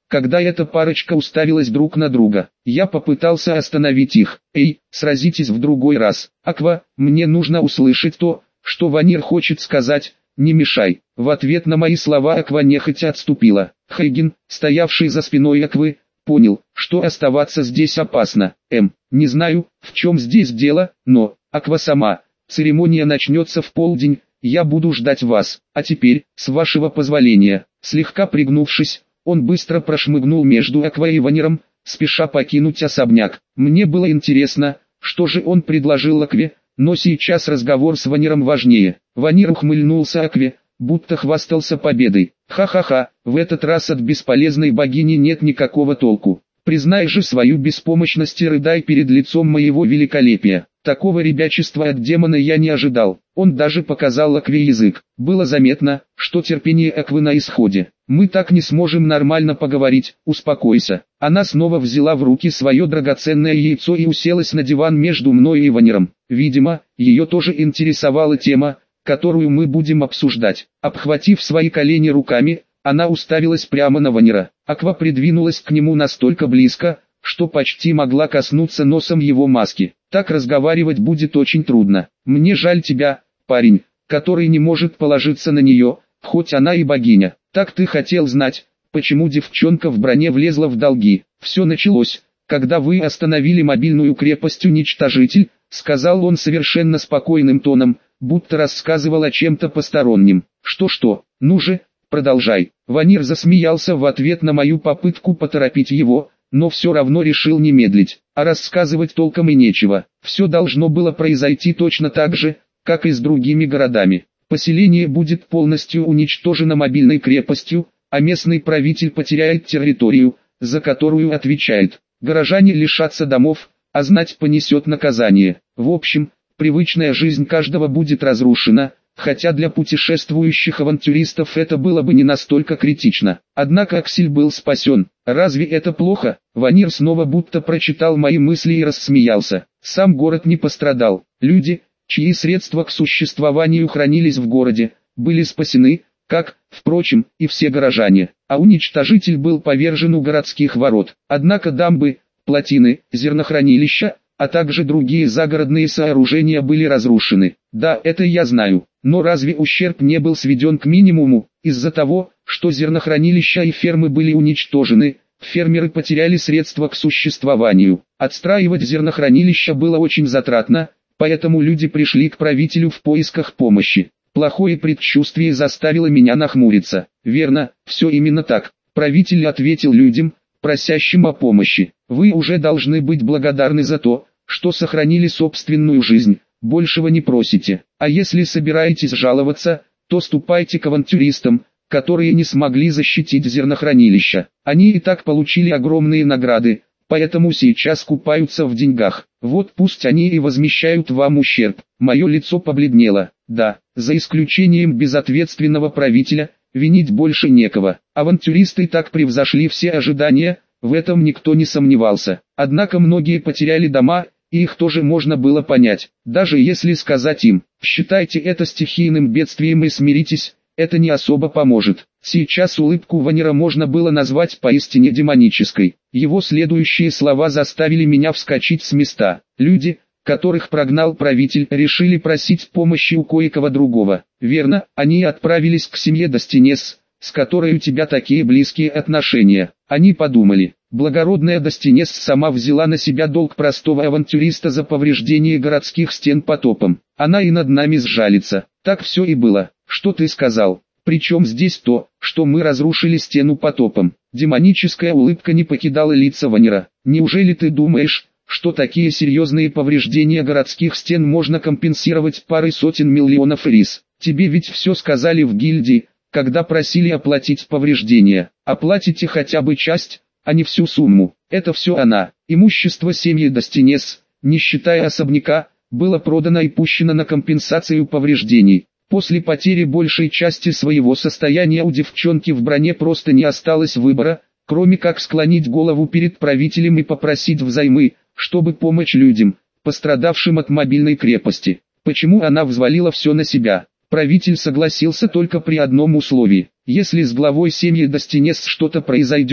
когда эта парочка уставилась друг на друга. Я попытался остановить их. «Эй, сразитесь в другой раз. Аква, мне нужно услышать то, что Ванир хочет сказать, не мешай». В ответ на мои слова Аква нехотя отступила. Хейген, стоявший за спиной Аквы, понял, что оставаться здесь опасно. Не знаю, в чем здесь дело, но, Аква сама, церемония начнется в полдень, я буду ждать вас. А теперь, с вашего позволения». Слегка пригнувшись, он быстро прошмыгнул между Аквой и Ваниром, спеша покинуть особняк. Мне было интересно, что же он предложил Акве, но сейчас разговор с Ваниром важнее. Ванир ухмыльнулся Акве, будто хвастался победой. «Ха-ха-ха, в этот раз от бесполезной богини нет никакого толку. Признай же свою беспомощность и рыдай перед лицом моего великолепия». Такого ребячества от демона я не ожидал. Он даже показал Акве язык. Было заметно, что терпение Аквы на исходе. «Мы так не сможем нормально поговорить, успокойся». Она снова взяла в руки свое драгоценное яйцо и уселась на диван между мной и Ваниром. Видимо, ее тоже интересовала тема, которую мы будем обсуждать. Обхватив свои колени руками, она уставилась прямо на Ванира. Аква придвинулась к нему настолько близко, что почти могла коснуться носом его маски. «Так разговаривать будет очень трудно. Мне жаль тебя, парень, который не может положиться на нее, хоть она и богиня. Так ты хотел знать, почему девчонка в броне влезла в долги. Все началось, когда вы остановили мобильную крепость «Уничтожитель», сказал он совершенно спокойным тоном, будто рассказывал о чем-то постороннем. «Что-что, ну же, продолжай». Ванир засмеялся в ответ на мою попытку поторопить его, но все равно решил не медлить, а рассказывать толком и нечего. Все должно было произойти точно так же, как и с другими городами. Поселение будет полностью уничтожено мобильной крепостью, а местный правитель потеряет территорию, за которую отвечает. Горожане лишатся домов, а знать понесет наказание. В общем, привычная жизнь каждого будет разрушена, хотя для путешествующих авантюристов это было бы не настолько критично. Однако Аксель был спасен. Разве это плохо? Ванир снова будто прочитал мои мысли и рассмеялся. Сам город не пострадал. Люди, чьи средства к существованию хранились в городе, были спасены, как, впрочем, и все горожане. А уничтожитель был повержен у городских ворот. Однако дамбы, плотины, зернохранилища, а также другие загородные сооружения были разрушены. Да, это я знаю. Но разве ущерб не был сведен к минимуму? Из-за того, что зернохранилища и фермы были уничтожены, фермеры потеряли средства к существованию. Отстраивать зернохранилища было очень затратно, поэтому люди пришли к правителю в поисках помощи. Плохое предчувствие заставило меня нахмуриться. Верно, все именно так. Правитель ответил людям, просящим о помощи: «Вы уже должны быть благодарны за то, что сохранили собственную жизнь. Большего не просите. А если собираетесь жаловаться, то ступайте к авантюристам, которые не смогли защитить зернохранилища. Они и так получили огромные награды, поэтому сейчас купаются в деньгах. Вот пусть они и возмещают вам ущерб». Мое лицо побледнело. Да, за исключением безответственного правителя, винить больше некого. Авантюристы так превзошли все ожидания, в этом никто не сомневался. Однако многие потеряли дома, и их тоже можно было понять. Даже если сказать им: «Считайте это стихийным бедствием и смиритесь», это не особо поможет. Сейчас улыбку Ванира можно было назвать поистине демонической. Его следующие слова заставили меня вскочить с места. Люди, которых прогнал правитель, решили просить помощи у кое-кого другого. Верно, они отправились к семье Достинес, с которой у тебя такие близкие отношения. Они подумали: благородная Достинес сама взяла на себя долг простого авантюриста за повреждение городских стен потопом. Она и над нами сжалится. Так все и было. Что ты сказал? Причем здесь то, что мы разрушили стену потопом? Демоническая улыбка не покидала лица Ванира. Неужели ты думаешь, что такие серьезные повреждения городских стен можно компенсировать парой сотен миллионов рис? Тебе ведь все сказали в гильдии, когда просили оплатить повреждения. Оплатите хотя бы часть, а не всю сумму. Это все она. Имущество семьи Достинес, не считая особняка, было продано и пущено на компенсацию повреждений. После потери большей части своего состояния у девчонки в броне просто не осталось выбора, кроме как склонить голову перед правителем и попросить взаймы, чтобы помочь людям, пострадавшим от мобильной крепости. Почему она взвалила все на себя? Правитель согласился только при одном условии: если с главой семьи Достинес что-то произойдет,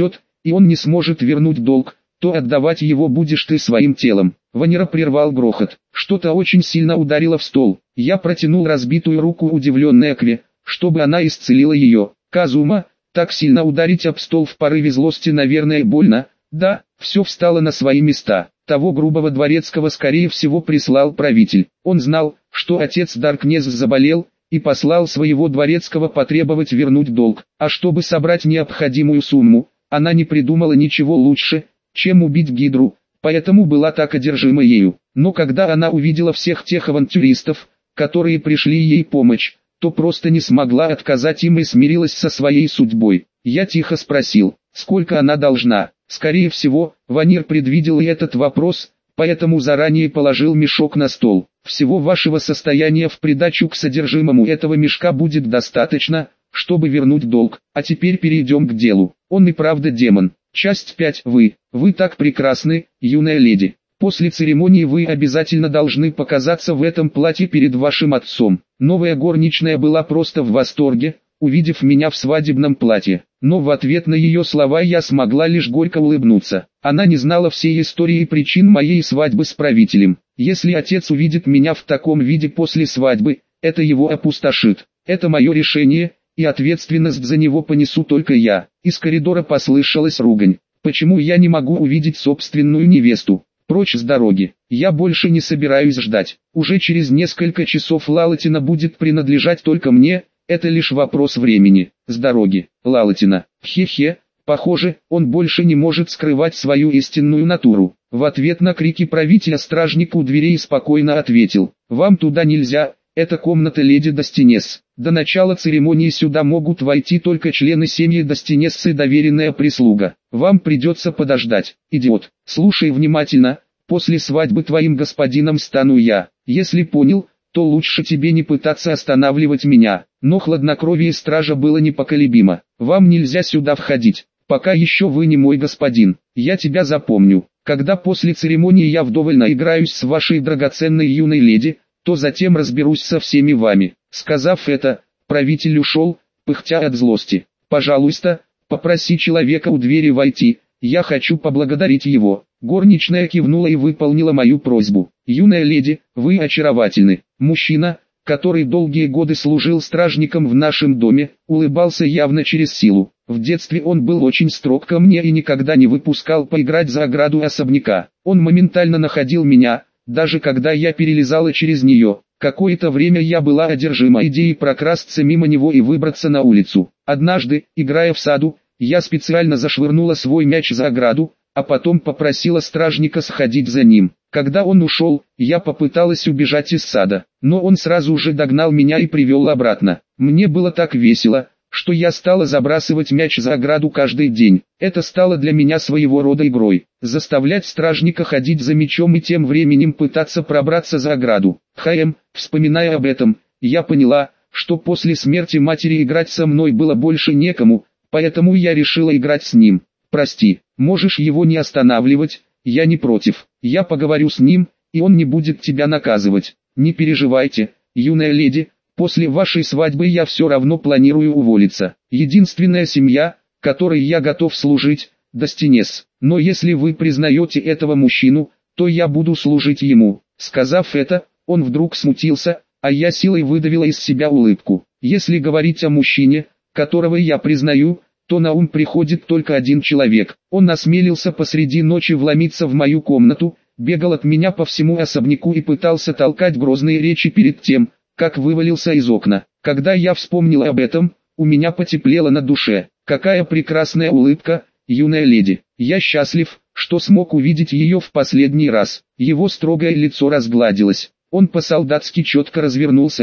и он не сможет вернуть долг, то отдавать его будешь ты своим телом. Ванера прервал грохот. Что-то очень сильно ударило в стол. Я протянул разбитую руку удивленной Акве, чтобы она исцелила ее. Казума, так сильно ударить об стол в порыве злости, наверное, больно. Да, все встало на свои места. Того грубого дворецкого скорее всего прислал правитель. Он знал, что отец Даркнез заболел, и послал своего дворецкого потребовать вернуть долг. А чтобы собрать необходимую сумму, она не придумала ничего лучше, чем убить Гидру, поэтому была так одержима ею. Но когда она увидела всех тех авантюристов, которые пришли ей помочь, то просто не смогла отказать им и смирилась со своей судьбой. Я тихо спросил, сколько она должна. Скорее всего, Ванир предвидел и этот вопрос, поэтому заранее положил мешок на стол. Всего вашего состояния в придачу к содержимому этого мешка будет достаточно, чтобы вернуть долг. А теперь перейдем к делу. Он и правда демон. Часть 5. Вы так прекрасны, юная леди. После церемонии вы обязательно должны показаться в этом платье перед вашим отцом. Новая горничная была просто в восторге, увидев меня в свадебном платье. Но в ответ на ее слова я смогла лишь горько улыбнуться. Она не знала всей истории и причин моей свадьбы с правителем. Если отец увидит меня в таком виде после свадьбы, это его опустошит. Это мое решение, и ответственность за него понесу только я. Из коридора послышалась ругань. Почему я не могу увидеть собственную невесту? Прочь с дороги. Я больше не собираюсь ждать. Уже через несколько часов Лалатина будет принадлежать только мне. Это лишь вопрос времени. С дороги, Лалатина. Хе-хе, похоже, он больше не может скрывать свою истинную натуру. В ответ на крики правителя стражник у дверей спокойно ответил: «Вам туда нельзя, это комната леди Достинес. До начала церемонии сюда могут войти только члены семьи Достинес и доверенная прислуга. Вам придется подождать, идиот. Слушай внимательно, после свадьбы твоим господином стану я. Если понял, то лучше тебе не пытаться останавливать меня». Но хладнокровие стража было непоколебимо. «Вам нельзя сюда входить, пока еще вы не мой господин. Я тебя запомню. Когда после церемонии я вдоволь наиграюсь с вашей драгоценной юной леди, то затем разберусь со всеми вами». Сказав это, правитель ушел, пыхтя от злости. «Пожалуйста, попроси человека у двери войти, я хочу поблагодарить его». Горничная кивнула и выполнила мою просьбу. «Юная леди, вы очаровательны». Мужчина, который долгие годы служил стражником в нашем доме, улыбался явно через силу. В детстве он был очень строг ко мне и никогда не выпускал поиграть за ограду особняка. Он моментально находил меня, даже когда я перелезала через нее. Какое-то время я была одержима идеей прокрасться мимо него и выбраться на улицу. Однажды, играя в саду, я специально зашвырнула свой мяч за ограду, а потом попросила стражника сходить за ним. Когда он ушел, я попыталась убежать из сада, но он сразу же догнал меня и привел обратно. Мне было так весело, что я стала забрасывать мяч за ограду каждый день. Это стало для меня своего рода игрой. Заставлять стражника ходить за мячом и тем временем пытаться пробраться за ограду. Вспоминая об этом, я поняла, что после смерти матери играть со мной было больше некому, поэтому я решила играть с ним. Прости, можешь его не останавливать, я не против. Я поговорю с ним, и он не будет тебя наказывать. Не переживайте, юная леди, после вашей свадьбы я все равно планирую уволиться. Единственная семья, которой я готов служить, Достинес. Но если вы признаете этого мужчину, то я буду служить ему». Сказав это, он вдруг смутился, а я силой выдавила из себя улыбку. Если говорить о мужчине, которого я признаю, то на ум приходит только один человек. Он осмелился посреди ночи вломиться в мою комнату, бегал от меня по всему особняку и пытался толкать грозные речи перед тем, как вывалился из окна. Когда я вспомнила об этом, у меня потеплело на душе. Какая прекрасная улыбка, юная леди. Я счастлив, что смог увидеть ее в последний раз. Его строгое лицо разгладилось. Он по-солдатски четко развернулся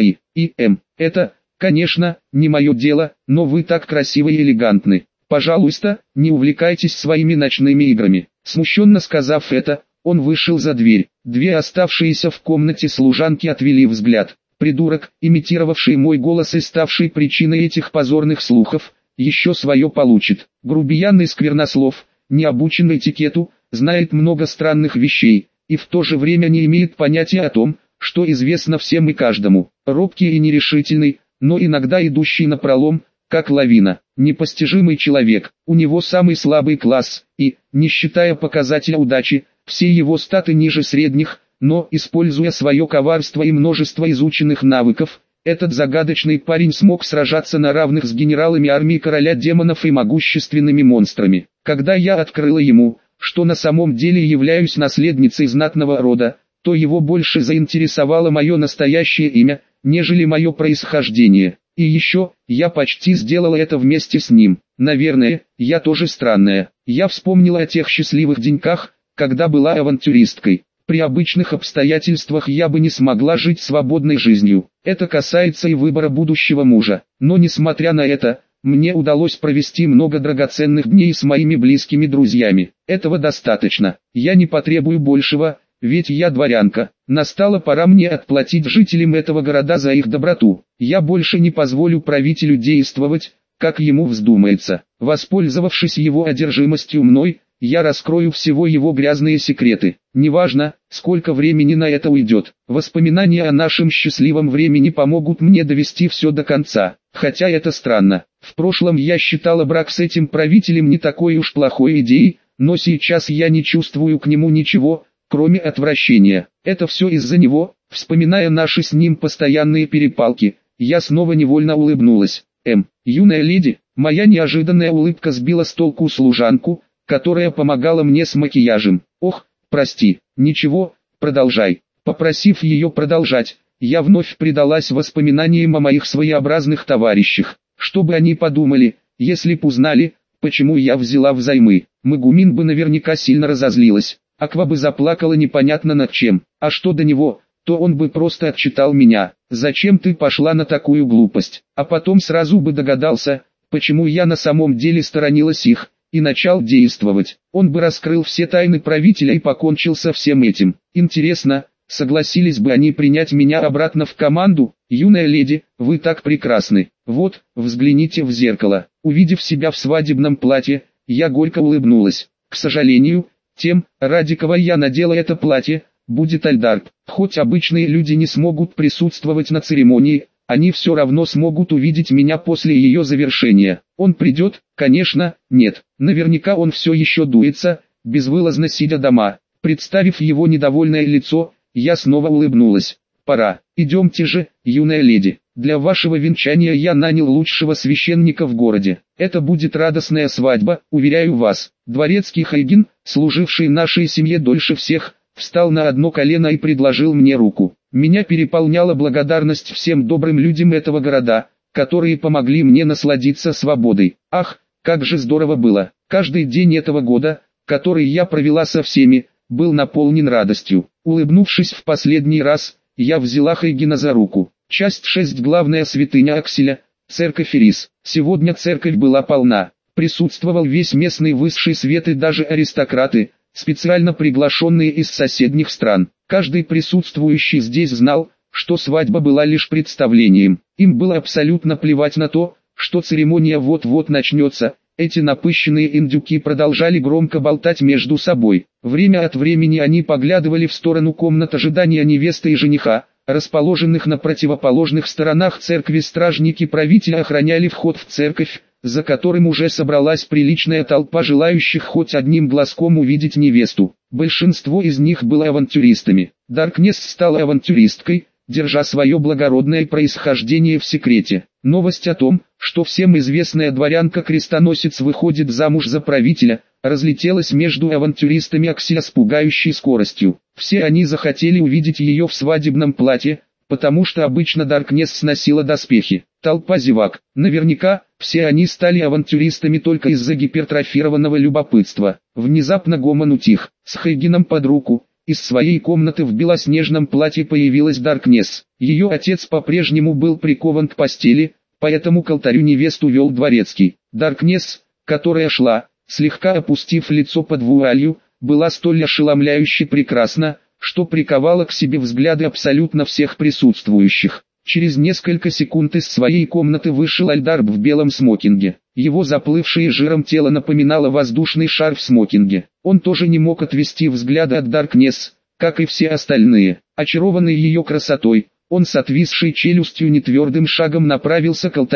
это, конечно, не мое дело, но вы так красивы и элегантны. Пожалуйста, не увлекайтесь своими ночными играми». Смущенно сказав это, он вышел за дверь. Две оставшиеся в комнате служанки отвели взгляд. Придурок, имитировавший мой голос и ставший причиной этих позорных слухов, еще свое получит. Грубиян и сквернослов, не обучен этикету, знает много странных вещей, и в то же время не имеет понятия о том, что известно всем и каждому. Робкий и нерешительный, но иногда идущий напролом, как лавина. непостижимый человек, у него самый слабый класс, и, не считая показателя удачи, все его статы ниже средних, но, используя свое коварство и множество изученных навыков, этот загадочный парень смог сражаться на равных с генералами армии короля демонов и могущественными монстрами. Когда я открыла ему, что на самом деле являюсь наследницей знатного рода, то его больше заинтересовало мое настоящее имя, нежели мое происхождение. И еще, я почти сделала это вместе с ним. Наверное, я тоже странная. Я вспомнила о тех счастливых деньках, когда была авантюристкой. При обычных обстоятельствах я бы не смогла жить свободной жизнью. Это касается и выбора будущего мужа. Но несмотря на это, мне удалось провести много драгоценных дней с моими близкими друзьями. Этого достаточно. Я не потребую большего, ведь я дворянка. Настала пора мне отплатить жителям этого города за их доброту. Я больше не позволю правителю действовать, как ему вздумается. Воспользовавшись его одержимостью мной, я раскрою всего его грязные секреты. Неважно, сколько времени на это уйдет. Воспоминания о нашем счастливом времени помогут мне довести все до конца. Хотя это странно. В прошлом я считала брак с этим правителем не такой уж плохой идеей, но сейчас я не чувствую к нему ничего, кроме отвращения. Это все из-за него. Вспоминая наши с ним постоянные перепалки, я снова невольно улыбнулась. Юная леди, моя неожиданная улыбка сбила с толку служанку, которая помогала мне с макияжем. Ох, прости, ничего, продолжай. Попросив ее продолжать, я вновь предалась воспоминаниям о моих своеобразных товарищах. Что бы они подумали, если б узнали, почему я взяла взаймы. Магумин бы наверняка сильно разозлилась. Аква бы заплакала непонятно над чем. А что до него, то он бы просто отчитал меня. Зачем ты пошла на такую глупость? А потом сразу бы догадался, почему я на самом деле сторонилась их, и начал действовать. Он бы раскрыл все тайны правителя и покончил со всем этим. Интересно, согласились бы они принять меня обратно в команду? Юная леди, вы так прекрасны. Вот, взгляните в зеркало. Увидев себя в свадебном платье, я горько улыбнулась. К сожалению, тем, ради кого я надела это платье, будет Альдарб. Хоть обычные люди не смогут присутствовать на церемонии, они все равно смогут увидеть меня после ее завершения. Он придет? Конечно, нет. Наверняка он все еще дуется, безвылазно сидя дома. Представив его недовольное лицо, я снова улыбнулась. Пора. Идемте же, юная леди. Для вашего венчания я нанял лучшего священника в городе. Это будет радостная свадьба, уверяю вас. Дворецкий Хайгин, служивший нашей семье дольше всех, встал на одно колено и предложил мне руку. Меня переполняла благодарность всем добрым людям этого города, которые помогли мне насладиться свободой. Ах, как же здорово было. Каждый день этого года, который я провела со всеми, был наполнен радостью. Улыбнувшись в последний раз, я взяла Хайгина за руку. Часть 6. Главная святыня Акселя, церковь Ирис. Сегодня церковь была полна. Присутствовал весь местный высший свет и даже аристократы, специально приглашенные из соседних стран. Каждый присутствующий здесь знал, что свадьба была лишь представлением. Им было абсолютно плевать на то, что церемония вот-вот начнется. Эти напыщенные индюки продолжали громко болтать между собой. Время от времени они поглядывали в сторону комнат ожидания невесты и жениха, расположенных на противоположных сторонах церкви. Стражники правителя охраняли вход в церковь, за которым уже собралась приличная толпа желающих хоть одним глазком увидеть невесту. Большинство из них было авантюристами. Даркнесс стала авантюристкой, держа свое благородное происхождение в секрете. Новость о том, что всем известная дворянка-крестоносец выходит замуж за правителя, разлетелась между авантюристами Акселя с пугающей скоростью. Все они захотели увидеть ее в свадебном платье, потому что обычно Даркнесс сносила доспехи. Толпа зевак. Наверняка, все они стали авантюристами только из-за гипертрофированного любопытства. Внезапно гомон утих. С Хайгином под руку, из своей комнаты в белоснежном платье появилась Даркнесс. Ее отец по-прежнему был прикован к постели, поэтому к алтарю невесту вел дворецкий. Даркнесс, которая шла, слегка опустив лицо под вуалью, была столь ошеломляюще прекрасна, что приковала к себе взгляды абсолютно всех присутствующих. Через несколько секунд из своей комнаты вышел Альдарб в белом смокинге. Его заплывшее жиром тело напоминало воздушный шар в смокинге. Он тоже не мог отвести взгляда от Даркнесс, как и все остальные. Очарованный ее красотой, он с отвисшей челюстью нетвердым шагом направился к алтарю.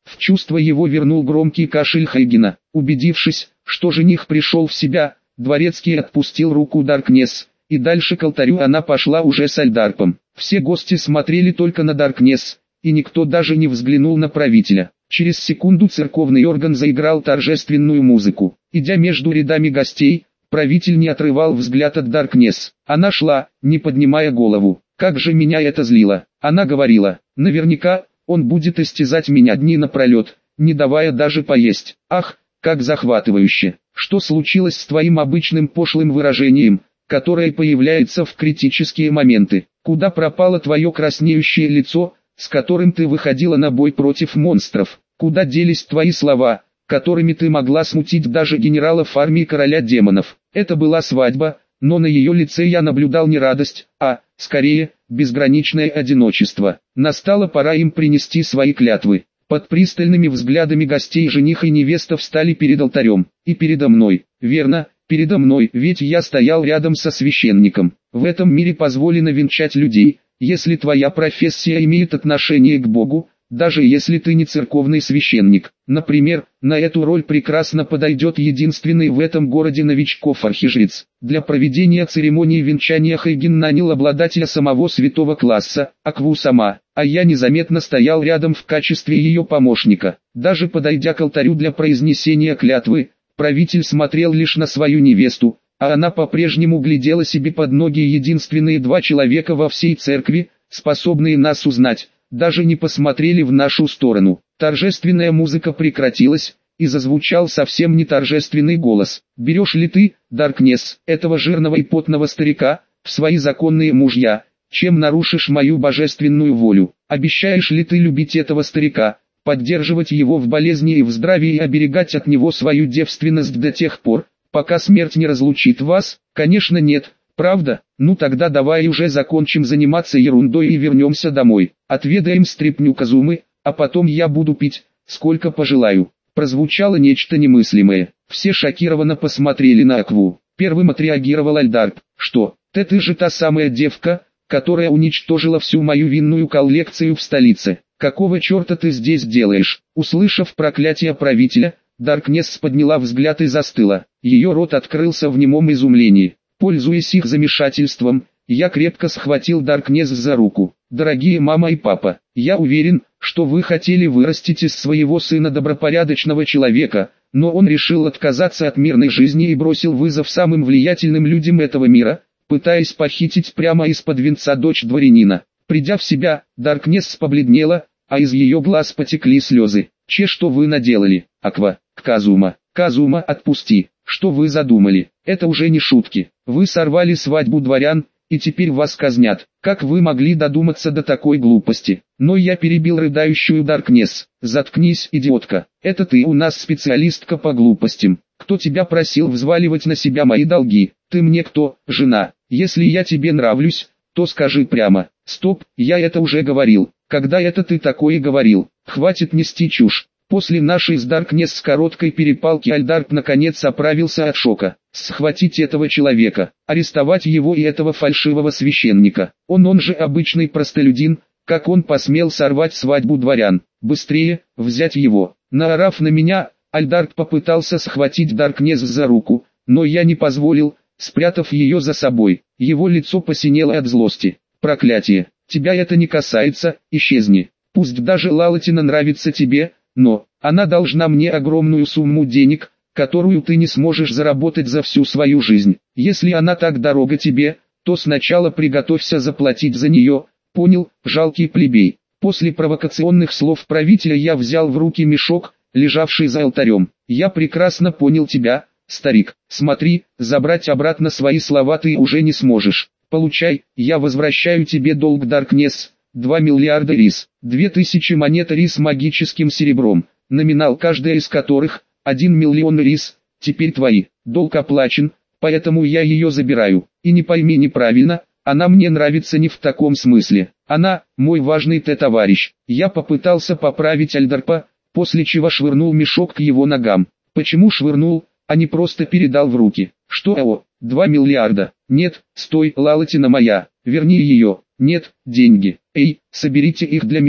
В чувство его вернул громкий кашель Хейгена. Убедившись, что жених пришел в себя, дворецкий отпустил руку Даркнесс, и дальше к алтарю она пошла уже с Альдарпом. Все гости смотрели только на Даркнесс, и никто даже не взглянул на правителя. Через секунду церковный орган заиграл торжественную музыку. Идя между рядами гостей, правитель не отрывал взгляд от Даркнесс. Она шла, не поднимая голову. Как же меня это злило. Она говорила, наверняка, он будет истязать меня дни напролет, не давая даже поесть. Ах, как захватывающе. Что случилось с твоим обычным пошлым выражением, которое появляется в критические моменты? Куда пропало твое краснеющее лицо, с которым ты выходила на бой против монстров? Куда делись твои слова, которыми ты могла смутить даже генералов армии короля демонов? Это была свадьба, но на ее лице я наблюдал не радость, а, скорее, безграничное одиночество. Настала пора им принести свои клятвы. Под пристальными взглядами гостей жених и невеста встали перед алтарем. И передо мной, верно, передо мной, ведь я стоял рядом со священником. В этом мире позволено венчать людей, если твоя профессия имеет отношение к Богу, даже если ты не церковный священник. Например, на эту роль прекрасно подойдет единственный в этом городе новичков архижрец. Для проведения церемонии венчания Хейген нанял обладателя самого святого класса, Акву сама, а я незаметно стоял рядом в качестве ее помощника. Даже подойдя к алтарю для произнесения клятвы, правитель смотрел лишь на свою невесту, а она по-прежнему глядела себе под ноги. Единственные два человека во всей церкви, способные нас узнать, даже не посмотрели в нашу сторону. Торжественная музыка прекратилась, и зазвучал совсем не торжественный голос. «Берешь ли ты, Даркнесс, этого жирного и потного старика, в свои законные мужья, чем нарушишь мою божественную волю? Обещаешь ли ты любить этого старика, поддерживать его в болезни и в здравии и оберегать от него свою девственность до тех пор, пока смерть не разлучит вас?» «Конечно нет, правда? Ну тогда давай уже закончим заниматься ерундой и вернемся домой. Отведаем стряпню Казумы, а потом я буду пить, сколько пожелаю». Прозвучало нечто немыслимое. Все шокированно посмотрели на Акву. Первым отреагировал Альдарп. «Что, ты же та самая девка, которая уничтожила всю мою винную коллекцию в столице? Какого черта ты здесь делаешь?» Услышав проклятие правителя, Даркнесс подняла взгляд и застыла. Ее рот открылся в немом изумлении. Пользуясь их замешательством, я крепко схватил Даркнесс за руку. «Дорогие мама и папа, я уверен, что вы хотели вырастить из своего сына добропорядочного человека, но он решил отказаться от мирной жизни и бросил вызов самым влиятельным людям этого мира, пытаясь похитить прямо из-под венца дочь дворянина». Придя в себя, Даркнесс побледнела, а из ее глаз потекли слезы. Что вы наделали, Аква? Казума, отпусти, что вы задумали? Это уже не шутки. Вы сорвали свадьбу дворян, и теперь вас казнят. Как вы могли додуматься до такой глупости?» Но я перебил рыдающую Даркнесс. «Заткнись, идиотка. Это ты у нас специалистка по глупостям. Кто тебя просил взваливать на себя мои долги? Ты мне кто, жена? Если я тебе нравлюсь, то скажи прямо». «Стоп, я это уже говорил. Когда это ты такое говорил? Хватит нести чушь». После нашей с Даркнесс короткой перепалки Альдарп наконец оправился от шока. «Схватить этого человека, арестовать его и этого фальшивого священника. Он же обычный простолюдин, как он посмел сорвать свадьбу дворян? Быстрее, взять его!» Наорав на меня, Альдарп попытался схватить Даркнесс за руку, но я не позволил, спрятав ее за собой. Его лицо посинело от злости. «Проклятие! Тебя это не касается, исчезни. Пусть даже Лалатина нравится тебе, но она должна мне огромную сумму денег, которую ты не сможешь заработать за всю свою жизнь. Если она так дорога тебе, то сначала приготовься заплатить за нее, понял, жалкий плебей». После провокационных слов правителя я взял в руки мешок, лежавший за алтарем. «Я прекрасно понял тебя, старик. Смотри, забрать обратно свои слова ты уже не сможешь. Получай, я возвращаю тебе долг, Даркнесс, 2 миллиарда рис, 2000 монет рис магическим серебром, номинал каждая из которых, 1 миллион рис, теперь твои. Долг оплачен, поэтому я ее забираю. И не пойми неправильно, она мне нравится не в таком смысле. Она, мой важный товарищ». Я попытался поправить Альдарпа, после чего швырнул мешок к его ногам. Почему швырнул, а не просто передал в руки? «Что, 2 миллиарда? Нет, стой, Лалатина моя, верни ее. Нет, деньги. Эй, соберите их для меня».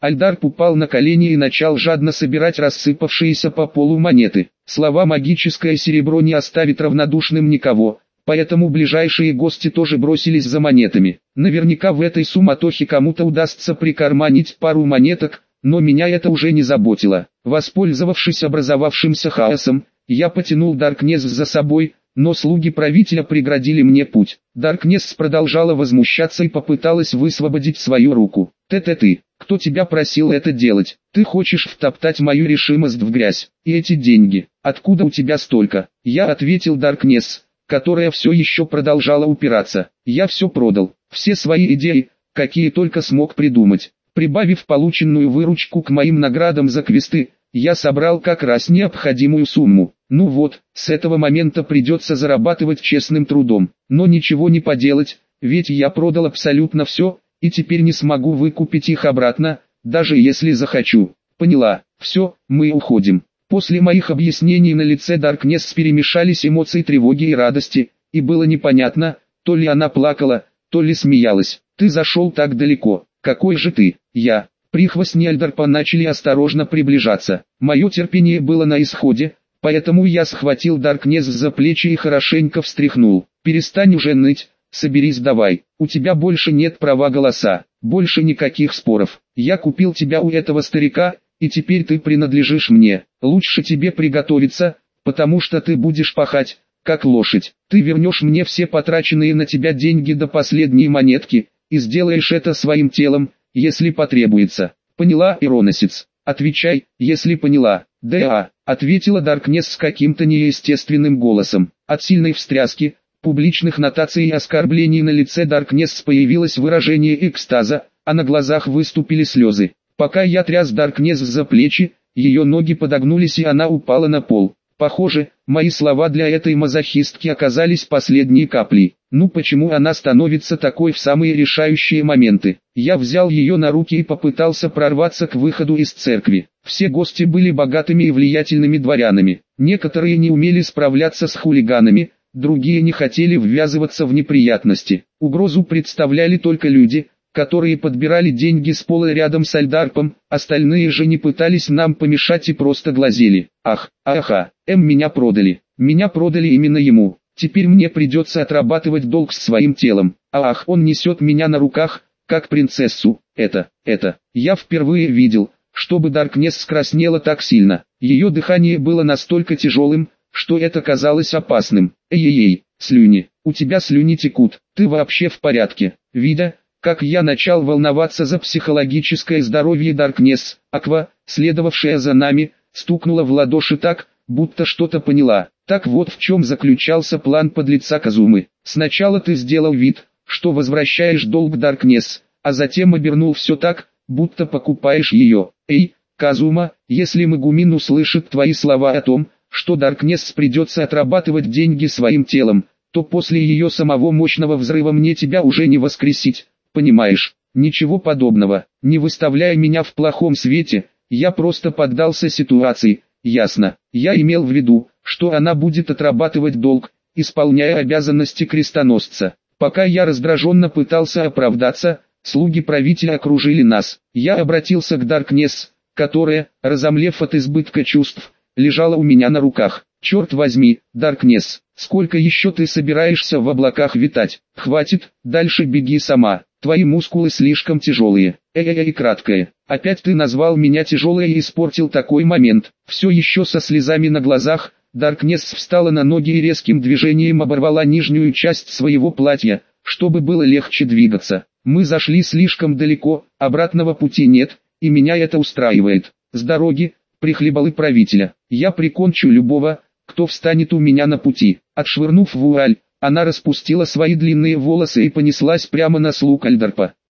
Альдарп упал на колени и начал жадно собирать рассыпавшиеся по полу монеты. Слова «магическое серебро» не оставит равнодушным никого, поэтому ближайшие гости тоже бросились за монетами. Наверняка в этой суматохе кому-то удастся прикарманить пару монеток, но меня это уже не заботило. Воспользовавшись образовавшимся хаосом, я потянул Даркнесс за собой, но слуги правителя преградили мне путь. Даркнесс продолжала возмущаться и попыталась высвободить свою руку. Ты, кто тебя просил это делать? Ты хочешь втоптать мою решимость в грязь? И эти деньги, откуда у тебя столько? Я ответил Даркнесс, которая все еще продолжала упираться. Я все продал, все свои идеи, какие только смог придумать. Прибавив полученную выручку к моим наградам за квесты, я собрал как раз необходимую сумму. Ну вот, с этого момента придется зарабатывать честным трудом. Но ничего не поделать, ведь я продал абсолютно все, и теперь не смогу выкупить их обратно, даже если захочу. Поняла, все, мы уходим. После моих объяснений на лице Даркнесс перемешались эмоции тревоги и радости, и было непонятно, то ли она плакала, то ли смеялась. Ты зашел так далеко, какой же ты? Я. Прихвостни Альдарпа начали осторожно приближаться. Мое терпение было на исходе, поэтому я схватил Даркнесс за плечи и хорошенько встряхнул. Перестань уже ныть, соберись давай, у тебя больше нет права голоса, больше никаких споров. Я купил тебя у этого старика, и теперь ты принадлежишь мне. Лучше тебе приготовиться, потому что ты будешь пахать, как лошадь. Ты вернешь мне все потраченные на тебя деньги до последней монетки, и сделаешь это своим телом, если потребуется. Поняла, Ироносец? Отвечай, если поняла. Да, ответила Даркнесс с каким-то неестественным голосом. От сильной встряски, публичных нотаций и оскорблений на лице Даркнесс появилось выражение экстаза, а на глазах выступили слезы. Пока я тряс Даркнесс за плечи, ее ноги подогнулись и она упала на пол. Похоже, мои слова для этой мазохистки оказались последней каплей. Ну почему она становится такой в самые решающие моменты? Я взял ее на руки и попытался прорваться к выходу из церкви. Все гости были богатыми и влиятельными дворянами. Некоторые не умели справляться с хулиганами, другие не хотели ввязываться в неприятности. Угрозу представляли только люди, которые подбирали деньги с пола рядом с Альдарпом, остальные же не пытались нам помешать и просто глазели. Меня продали. Меня продали именно ему. Теперь мне придется отрабатывать долг с своим телом. Он несет меня на руках, как принцессу. Я впервые видел, чтобы Даркнесс скраснела так сильно. Ее дыхание было настолько тяжелым, что это казалось опасным. Слюни. У тебя слюни текут. Ты вообще в порядке? Видя, как я начал волноваться за психологическое здоровье Даркнесс, Аква, следовавшая за нами, стукнула в ладоши так, будто что-то поняла. Так вот в чем заключался план подлеца Казумы. Сначала ты сделал вид, что возвращаешь долг Даркнесс, а затем обернул все так, будто покупаешь ее. Казума, если Магумин услышит твои слова о том, что Даркнесс придется отрабатывать деньги своим телом, то после ее самого мощного взрыва мне тебя уже не воскресить. Понимаешь, ничего подобного. Не выставляя меня в плохом свете, я просто поддался ситуации. Ясно. Я имел в виду, что она будет отрабатывать долг, исполняя обязанности крестоносца. Пока я раздраженно пытался оправдаться, слуги правителя окружили нас. Я обратился к Даркнесс, которая, разомлев от избытка чувств, лежала у меня на руках. Черт возьми, Даркнесс, сколько еще ты собираешься в облаках витать? Хватит, дальше беги сама. Твои мускулы слишком тяжелые. Краткое. Опять ты назвал меня тяжелой и испортил такой момент. Все еще со слезами на глазах, Даркнесс встала на ноги и резким движением оборвала нижнюю часть своего платья, чтобы было легче двигаться. Мы зашли слишком далеко, обратного пути нет, и меня это устраивает. С дороги, прихлебалы правителя, я прикончу любого, кто встанет у меня на пути. Отшвырнув вуаль, она распустила свои длинные волосы и понеслась прямо на слуг Альдарпа.